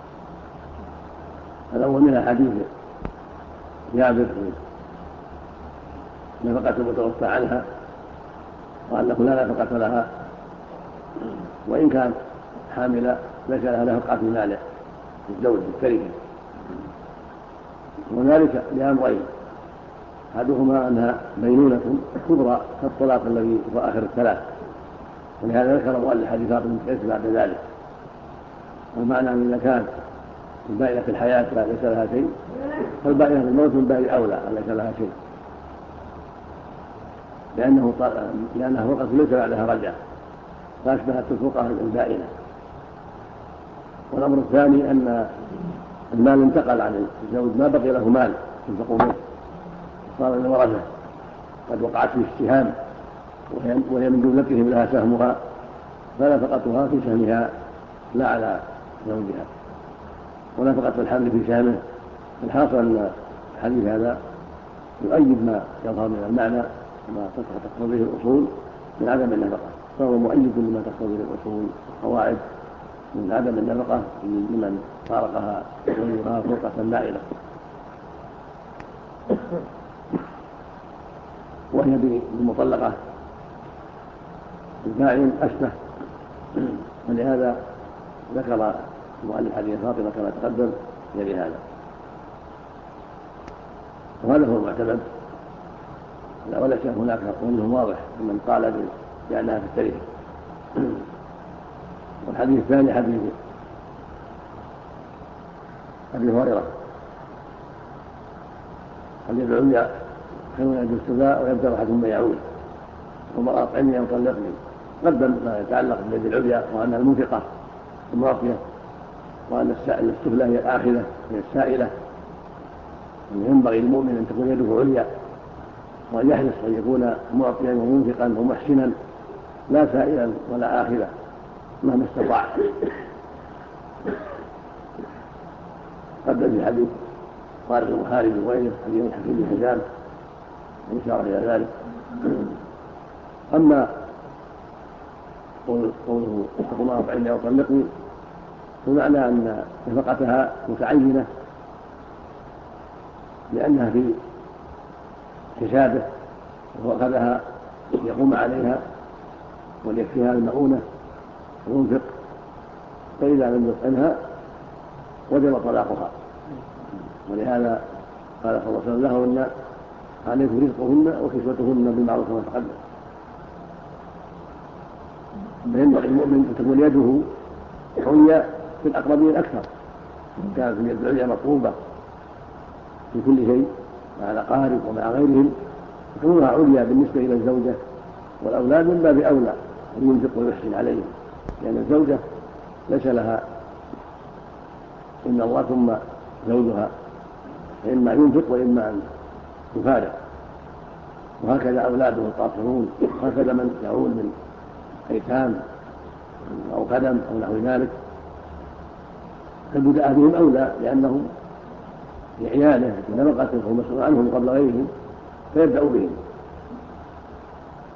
الأول منها حديث جابر نفقة المتوفى عنها وأنه لا نفقة لها، وإن كان حاملة ليس لها نفقة في ماله الزوج التركة، وذلك لأمرين: أحدهما أنها بينونة كبرى كالطلاق الذي هو آخر الثلاث، ولهذا ذكر مؤلف حديث فاطمة بنت قيس بعد ذلك. والمعنى أن إذا كانت البائنة في الحياة ليس لها شيء، فالبائنة في الموت من باب أولى أن ليس لها شيء، لأنها وقت ليس بعدها رجعة، فأشبهت الفقهاء البائنة. والأمر الثاني أن المال انتقل عن الزوج، ما بقي له مال ينفق منه، صار للورثة، قد وقعت في السهام وهي من جملتهم لها سهمها، فنفقتها في سهمها لا على زوجها، ونفقت الحمل في سهمه. الحاصل أن الحديث هذا يؤيد ما يظهر من المعنى وما تقتضيه الأصول من عدم النفقة، فهو مؤيد لما تقتضيه الأصول والقواعد من عدم النفقة لمن فارقها ويرها فرقة مائلة، وهي بالمطلقة البائن أشبه. ولهذا ذكر مؤلف حديث فاطمة كما تقدم لهذا، وهذا هو المعتمد، وليس هناك وجه واضح من قال بأنها في التاريخ. والحديث الثاني حديث أبي هريرة: اليد العليا خير من اليد السفلى ويبدأ أحدهم ما يعود، وما أطعمني أو طلقني. قدم ما يتعلق باليد العليا وأنها المنفقة المعطية، وأن السفلى هي الآخذة هي السائلة. ينبغي للمؤمن أن تكون يده عليا، وأن يحرص أن يكون معطيا ومنفقا ومحسنا، لا سائلا ولا آخذا مهما استطاع. قدم في حديث طارق المحارب وغيره حديث الحكيم بن حزام الإشارة إلى ذلك. أما قوله اتقوا الله فإني أطلقني، بمعنى أن نفقتها متعينة لأنها في حسابه، وهو أخذها يقوم عليها وليكفيها المؤونة وينفق، فإذا لم يطعمها وجب طلاقها. ولهذا قال صلى الله عليه وسلم: لهن عليكم رزقهن وكسوتهن بالمعروف كما تقدم. فينبغي المؤمن أن تكون يده عليا في الأقربين أكثر، كانت اليد العليا مطلوبة في كل شيء مع الأقارب ومع غيرهم، فكونها عليا بالنسبة إلى الزوجة والأولاد من باب أولى أن ينفق ويحسن عليهم، لأن الزوجة ليس لها إن الله ثم زوجها، فإما ينفق وإما أن يفارق. وهكذا أولاده القاصرون، وهكذا من يعول من أيتام أو قدم أو نحو ذلك، فالبدء بهم أولى لأنهم لعياله بنفقته وهو مسؤول عنهم قبل غيرهم، فيبدأ بهم.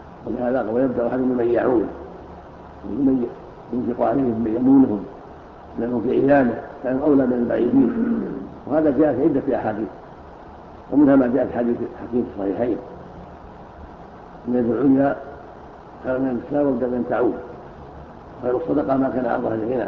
ولهذا ويبدأ أحدهم من يعول، من ينفق عليهم من يمونهم لأنه في عياله كانوا أولى من البعيدين، وهذا جاء في عدة أحاديث، ومنها ما جاء في حديث حكيم في الصحيحين: اليد العليا خير من الإسلام وابدأ بأن تعود، خير الصدقة ما كان عن ظهر الغنى.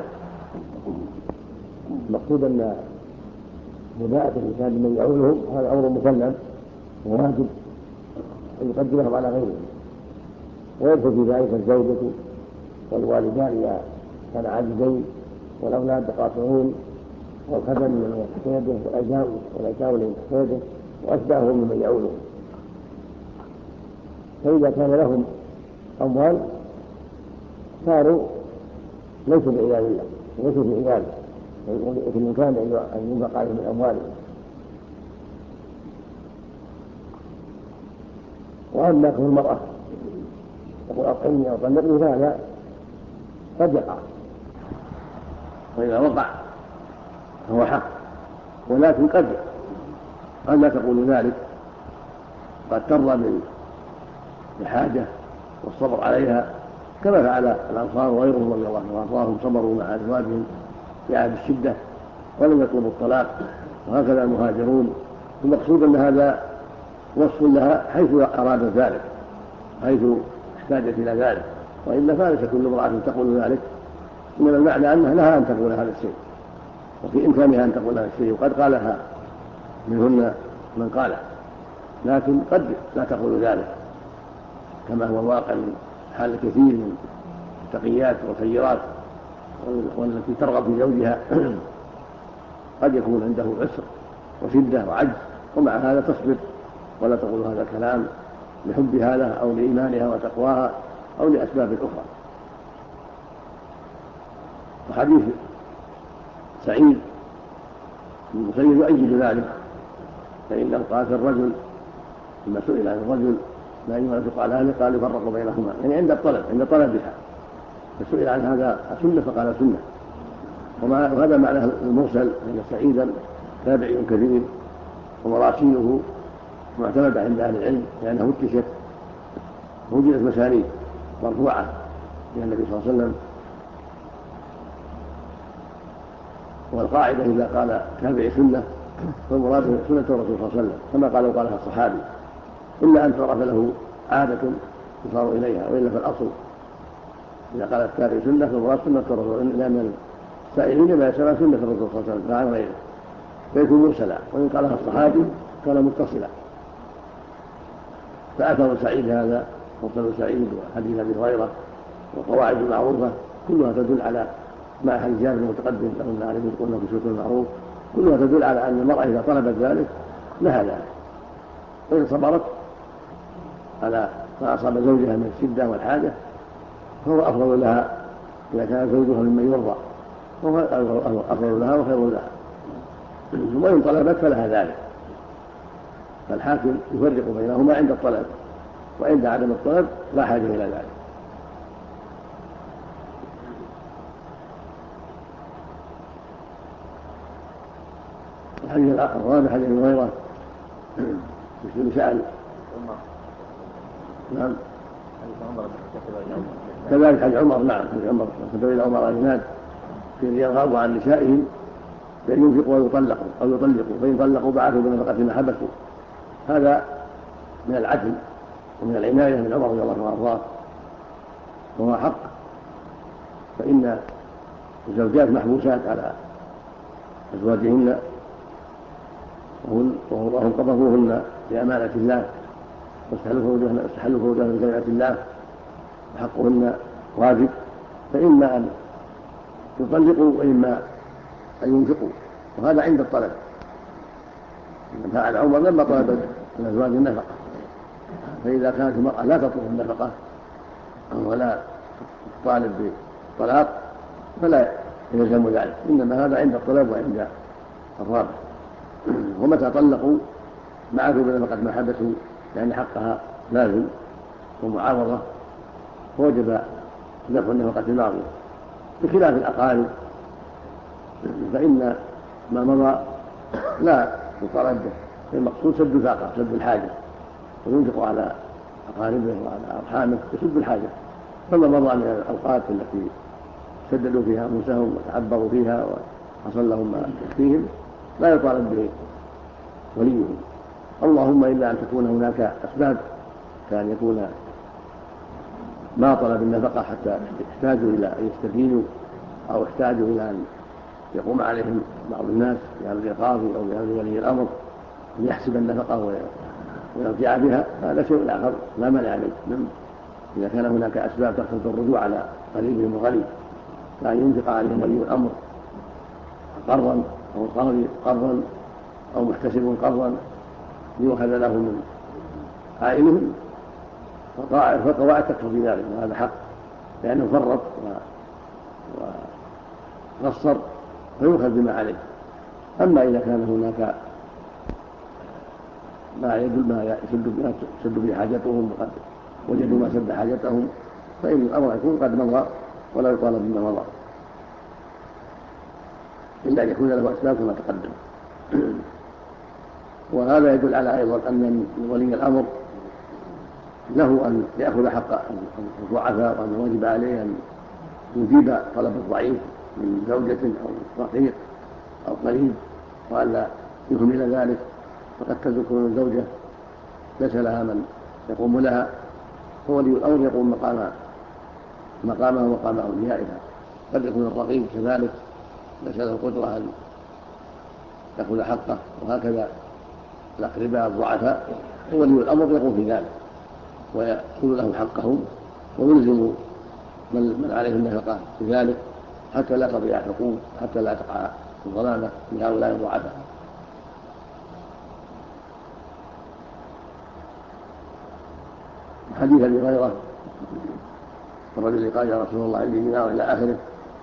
المقصود أن مباعثة الإنسان بمن يعولهم هذا أمر مسلم وواجب أن يقدمهم على غيرهم، ويدخل في ذلك الزوجة والوالدان إذا كان عاجزين، والأولاد قاصرون، والخدم من يحتاجه، والأيتام من يحتاجه، وأشباههم ممن يعولهم. فإذا كان لهم أموال صاروا ليسوا بعيال الله، ليسوا في عياله، وفي الإمكان أن ينفق عليهم من أموالهم. وأما كون المرأة تقول أطعمني أو طلقني فهذا قد يقع، وإذا وقع فهو حق، ولكن قد لا تقول ذلك، قد ترضى بحاجة والصبر عليها، كما فعل الأنصار وغيرهم رضي الله عنهم وأرضاهم، صبروا مع أزواجهم في عهد الشدة ولم يطلبوا الطلاق، وهكذا المهاجرون. المقصود أن هذا وصف لها حيث أرادت ذلك، حيث احتاجت إلى ذلك، وإلا فليس كل امرأة تقول ذلك، إنما المعنى أنها لها أن تقول هذا الشيء، وفي إمكانها أن تقول هذا الشيء، وقد قالها منهن من قاله، لكن قد لا تقول ذلك، كما هو الواقع من حال كثير من التقيات والخيرات والتي ترغب في زوجها قد يكون عنده عسر وشدة وعجز، ومع هذا تصبر ولا تقول هذا الكلام لحبها له أو لإيمانها وتقواها أو لأسباب أخرى. وحديث سعيد بن المسيب يؤيد ذلك، فإنه قال في الرجل لما سئل عن الرجل لا ينفق على أهله قال يفرق بينهما، يعني عند طلبها، فسئل عن هذا سنة فقال سنة. وهذا معنى المرسل أن سعيدا تابعي كثير، ومراسيله معتمدة عند أهل العلم لأنه اتشف وجدت مسانيد مرفوعة إلى النبي صلى الله عليه وسلم. والقاعدة إذا قال تابعي سنة فالمراد سنة الرسول صلى الله عليه وسلم كما قالها الصحابي، إلا أن تعرف له عادة يصار إليها، وإلا فالأصل إذا قال التابعي سنة فالمراد سنة الرسول، لأن السائلين ما يسمى سنة الرسول صلى الله عليه وسلم لا عن غيره، فيكون مرسلا، وإن قالها الصحابي كان متصلا. فأثر سعيد هذا مرسل سعيد وحديث أبي هريرة والقواعد المعروفة كلها تدل على مع حديث جابر المتقدم لهن عليه يقولون في سوره المعروف، كلها تدل على أن المرأة إذا طلبت ذلك لها ذلك، وإن صبرت على ما أصاب زوجها من الشدة والحاجة فهو أفضل لها إذا كان زوجها ممن يرضى، فهو أفضل لها وخير لها. وإن طلبت فلها ذلك، فالحاكم يفرق بينهما عند الطلب، وعند عدم الطلب لا حاجة إلى ذلك. الحديث الرابع حديث ابي هريره مسلم سأل نعم كذلك حديث عمر، نعم حديث عمر كتب إلى عمر العناد في يرغبوا عن نسائهم بأن ينفقوا ويطلقوا أو يطلقوا، فإن طلقوا بعثوا بنفقة ما حبسوا. هذا من العدل ومن العناية من عمر رضي الله عنه وارضاه، وهو حق، فإن الزوجات محبوسات على أزواجهن وهم قبضوهن بأمانة الله واستحلوا فروجهن بكلمة الله، وحقهن واجب، فإما أن يطلقوا وإما أن ينفقوا، وهذا عند الطلب. فعل عمر لما طلب الأزواج النفقة، فإذا كانت المرأة لا تطلب النفقة ولا تطالب بالطلاق فلا يلزم ذلك، إنما هذا عند الطلب وعند الرابع. ومتى طلقوا بعثوا بنفقة ما حدثوا لأن حقها لازم ومعاوضة، ووجب دفع النفقة الماضية، بخلاف الأقارب فإن ما مضى لا يطالب به، المقصود سد الفاقة سد الحاجة، وينفق على أقاربه وعلى أرحامه يسد الحاجة. فما مضى من الأوقات التي سددوا فيها أنفسهم وتعبروا فيها وحصل لهم ما يكفيهم لا يطالب به وليهم. اللهم إلا أن تكون هناك أسباب كان يكون ما طلب النفقة حتى يحتاجوا إلى أن يستدينوا أو يحتاجوا إلى أن يقوم عليهم بعض الناس بهذا القاضي أو بهذا ولي الأمر ليحسب النفقة ويرجع بها، هذا شيء آخر لا مانع منه. إذا كان هناك أسباب تقتضي الرجوع على قريبهم الغني كأن ينفق عليهم ولي الأمر قرضا أو القاضي قرضا أو محتسب قرضا ليؤخذ له من عائلهم، فالقواعد تقتضي ذلك وهذا حق، لأنه فرط وقصر فيؤخذ بما عليه. أما إذا كان هناك ما يسد به حاجتهم وقد وجدوا ما سد حاجتهم فإن الأمر يكون قد مضى ولا يطالب بما مضى إلا أن يكون له أسباب كما تقدم. وهذا يدل على أيضا أن ولي الأمر له أن يأخذ حق الضعفاء وأن واجب عليه أن يجيب طلب الضعيف من زوجة أو رقيق أو قريب وألا يهمل ذلك، فقد تكون الزوجة ليس لها من يقوم لها، فولي الأمر يقوم مقامه ومقام أوليائها. قد يكون الرقيق كذلك ليس له القدرة أن يأخذ حقه، وهكذا الأقرباء الضعفاء وولي الأمر يقوم في ذلك ويأخذ لهم حقهم ويلزم من عليه النفقة بذلك حتى لا تضيع الحقوق، حتى لا تقع الظلامة لهؤلاء الضعفاء. حديث أبي هريرة الرجل قال يا رسول الله عندي دينار إلى آخره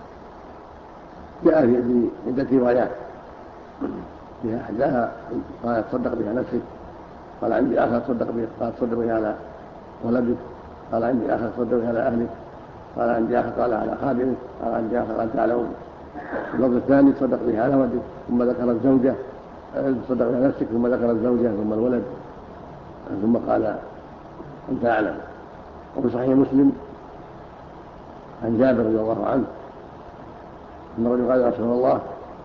جاء في عدة روايات فيها أحداها قال تصدق بها نفسك، قال عندي آخر تصدق بها، قال تصدق بها على ولدك، قال عندي آخر تصدق بها على أهلك، قال عندي آخر قال على خادمك، قال عندي آخر أنت على أمك. اللفظ الثاني تصدق بها على ولدك، ثم ذكر الزوجة، تصدق بها نفسك ثم ذكر الزوجة ثم الولد، ثم قال أنت أعلم. وفي صحيح مسلم عن جابر رضي الله عنه أن الرجل قال يا رسول الله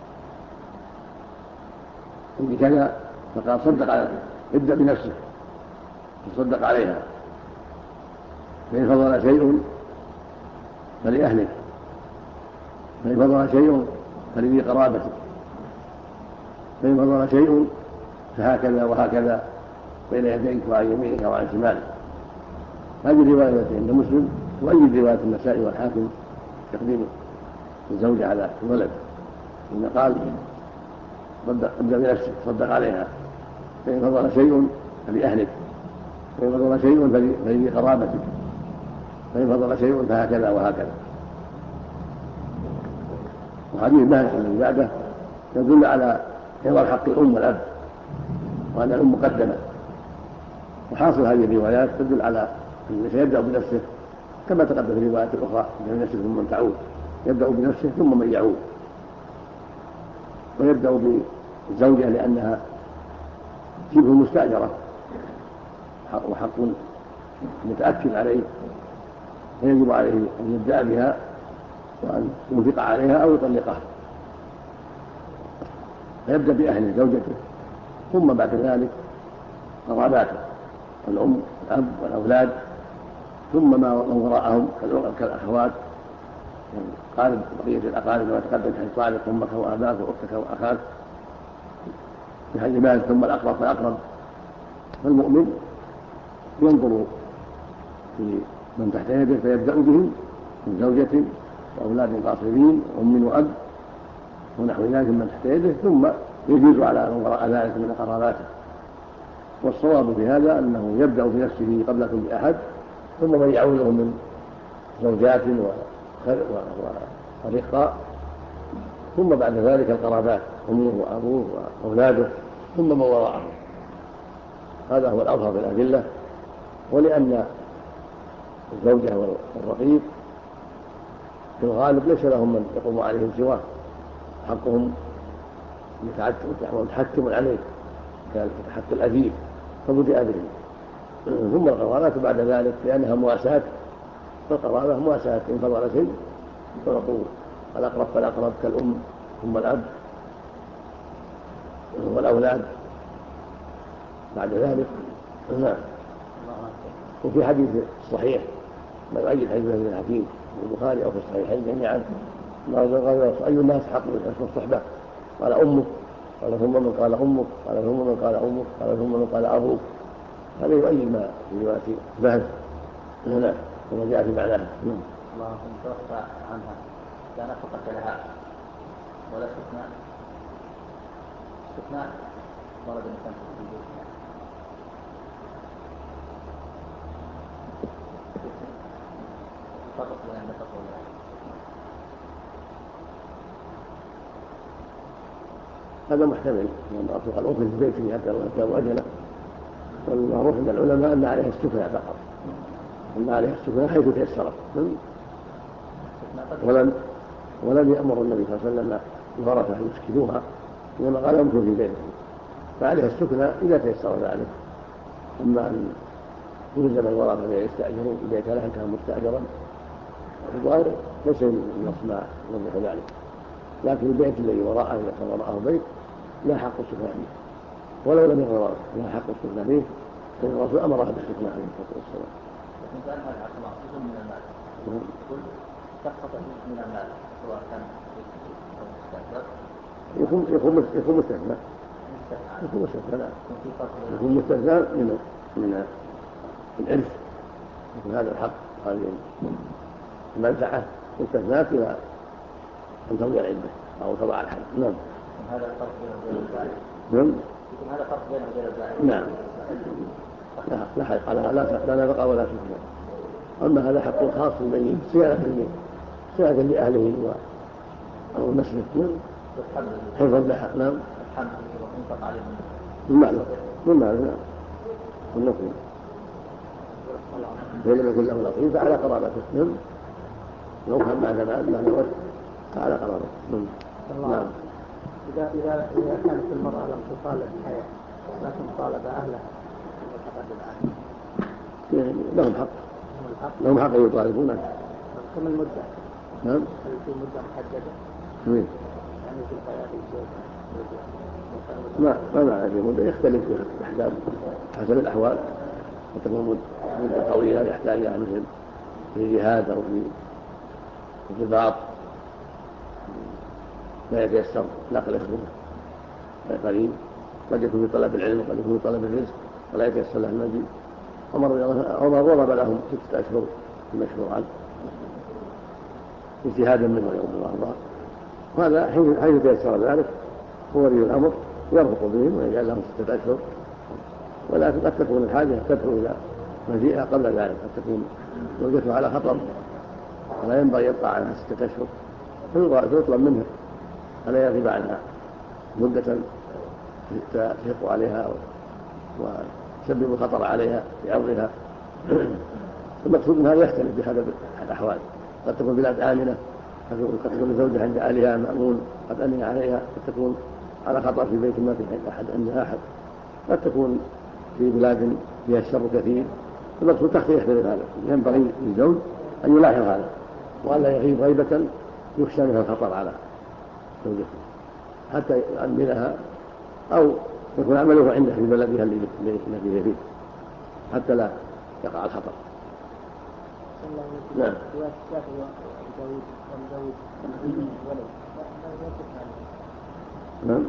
عندي كذا، فقال صدق على ابدأ بنفسك تصدق عليها، فإن فضل شيء فلأهلك، فإن فضل شيء فلذي قرابتك، فإن فضل شيء فهكذا وهكذا بين يديك وعن يمينك وعن شمالك. هذه الرواية عند مسلم وأيد رواية النسائي والحاكم تقديم الزوجة على الولد، إن قال ابدأ بنفسك تصدق عليها، فإن فضل شيء فلأهلك، فإن فضل شيء فلذي قرابتك، فإن فضل شيء فهكذا وهكذا. وحديث مالك الذي بعده يدل على حضور حق الأم والأب وأن الأم مقدمة، وحاصل هذه الروايات تدل على أن سيبدأ بنفسه كما تقدم في الروايات الأخرى بنفسه ثم من تعود، يبدأ بنفسه ثم من يعود، ويبدأ بالزوجة لأنها شبه مستأجرة وحق متأكد عليه، فيجب عليه أن يبدأ بها وأن ينفق عليها أو يطلقها، فيبدأ بأهل زوجته ثم بعد ذلك قراباته الأم والأب والأولاد، ثم ما وراءهم كالأخوات قارب بقية الأقارب ما تقدم حيث صالح أمك وأباك وأختك وأخاك في حي مال، ثم الأقرب فالأقرب. فالمؤمن ينظر في من تحت يده فيبدأ بهم من زوجة وأولاد قاصرين وأم وأب ونحو ذلك من تحت يده، ثم يجوز على من وراء ذلك من قراباته. والصواب في هذا أنه يبدأ بنفسه قبل كل أحد، ثم من يعوله من زوجات ورقاء، ثم بعد ذلك القرابات أمه وأبوه وأولاده، ثم من وراءهم. هذا هو الأظهر في الأدلة. ولأن الزوجة والرقيق في الغالب ليس لهم من يقوم عليهم سواه، حقهم متحتم عليه كحق الأديب فبدأ به، ثم القرابات بعد ذلك لأنها مواساة، فالقرابة مواساة إن فضل شيء اشترطوا الأقرب فالأقرب كالأم ثم الأب والأولاد بعد ذلك. نعم. وفي حديث صحيح ما يؤيد حديث ابن الحكيم في البخاري أو في الصحيحين جميعا قال أي الناس حق بالحسن الصحبة؟ قال أمك، قال ثم من قال أمك، قال ثم من قال أمك، قال ثم من قال أبوك. هذا يؤيد ما في رواية فهد هنا وما جاء في معناها.
اللهم توفى عنها لا نفقة لها ولا استثناء ورد الإنسان في البيت فقط لا ينفق ولا
هذا محتمل لأن أصدق الأم في البيت حتى لو أجله، والمعروف عند العلماء أن عليها السكنى فقط، أن عليها السكنى حيث تيسرت. ولم يأمر النبي صلى الله عليه وسلم الورثة أن يسكنوها، إنما قال امكثوا في بيتهم، فعليها السكنى إذا تيسر ذلك. أما أن يلزم الورثة أن يستأجروا البيت لها كان مستأجرا الظاهر ليس النص ما يوضح ذلك، لكن البيت الذي وراءه إذا كان وراءه بيت لا حق السكنى فيه، ولو لم يكن وراءه لا حق السكنى فيه، فإن الرسول أمرها بالسكنى عليه الصلاة والسلام.
لكن كان هذا عقل جزء من المال سقط من المال سواء كان
يكون مستثنى يكون مستثنى من الإرث، يكون هذا الحق هذه المنفعة مستثناة إلى أن تمضي العدة أو تضع الحد. نعم.
هذا الفرق بين غير الزائد.
نعم.
هذا فرق بين غير الزائد.
نعم. لا حق لها لا نفقة ولا سكنى. أما هذا حق خاص بالميت صيانة لأهله أو نسله حفظا لها. نعم. من مال والنقل فإن لم يكن له نصيب فعلى قرابته. نعم. لو كان بعد مال لا نورث فعلى قرابته. نعم.
إذا كانت المرأة لم تطالب بحياة لكن طالب أهلها
لهم حق يطالبونه.
كم المدة؟
نعم.
في مدة محددة؟ يعني في الحياة
ما معنى في مدة يختلف بأحداث حسب الأحوال، وتكون مدة طويلة يحتاج إلى مثل في الجهاد أو في الرباط لا يتيسر نقل اسمه قريب، قد يكون في طلب العلم وقد يكون في طلب الرزق ولا يتيسر له المجيء. عمر ضرب لهم 6 أشهر المشهور عنه اجتهادا منه يوم الله، وهذا حيث تيسر ذلك هو ولي الأمر يرفق بهم ويجعل لهم 6 أشهر، ولكن قد تكون الحاجة تدعو إلى مجيئها قبل ذلك، قد تكون زوجته على خطر ولا ينبغي يبقى عنها 6 أشهر فيطلب منها ألا يغيب عنها مدة تشق عليها وتسبب الخطر عليها في عرضها. المقصود من هذا يختلف بهذا الأحوال، قد تكون بلاد آمنة، قد تكون الزوجة عند أهلها مأمون قد أمن عليها، قد تكون على خطر في بيت ما في أحد عندها أحد، قد تكون في بلاد فيها الشر كثير. المقصود تختلف بين هذا، ينبغي للزوج أن يلاحظ هذا وألا يغيب غيبة يخشى منها الخطر على زوجته حتى يؤمنها أو يكون عمله عنده في بلدها التي فيه حتى لا يقع الخطر. نعم. نعم.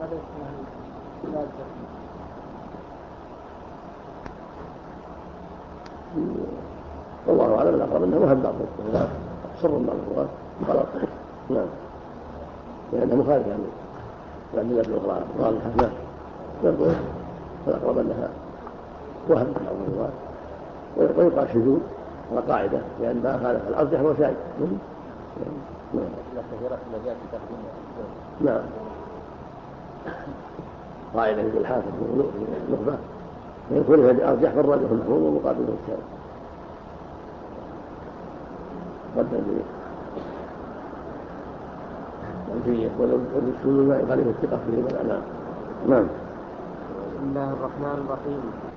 والله أعلم الأقرب أنه وهم بعض الصغار سر بعض الصغار غلط. نعم. لأنه مخالف يعني الأدلة الأخرى واضحة. نعم. نقول فالأقرب أنها وهم بعض الصغار ويبقى شذوذ وقاعدة لأن ما خالف الأرجح هو شاذ. نعم. قاعدة في الحافظ والنخبة ويكون هذا أرجح فالراجح المفهوم ومقابله الشاذ. والشذوذ لا يخالف الثقة فيه. نعم.
بسم الله الرحمن الرحيم.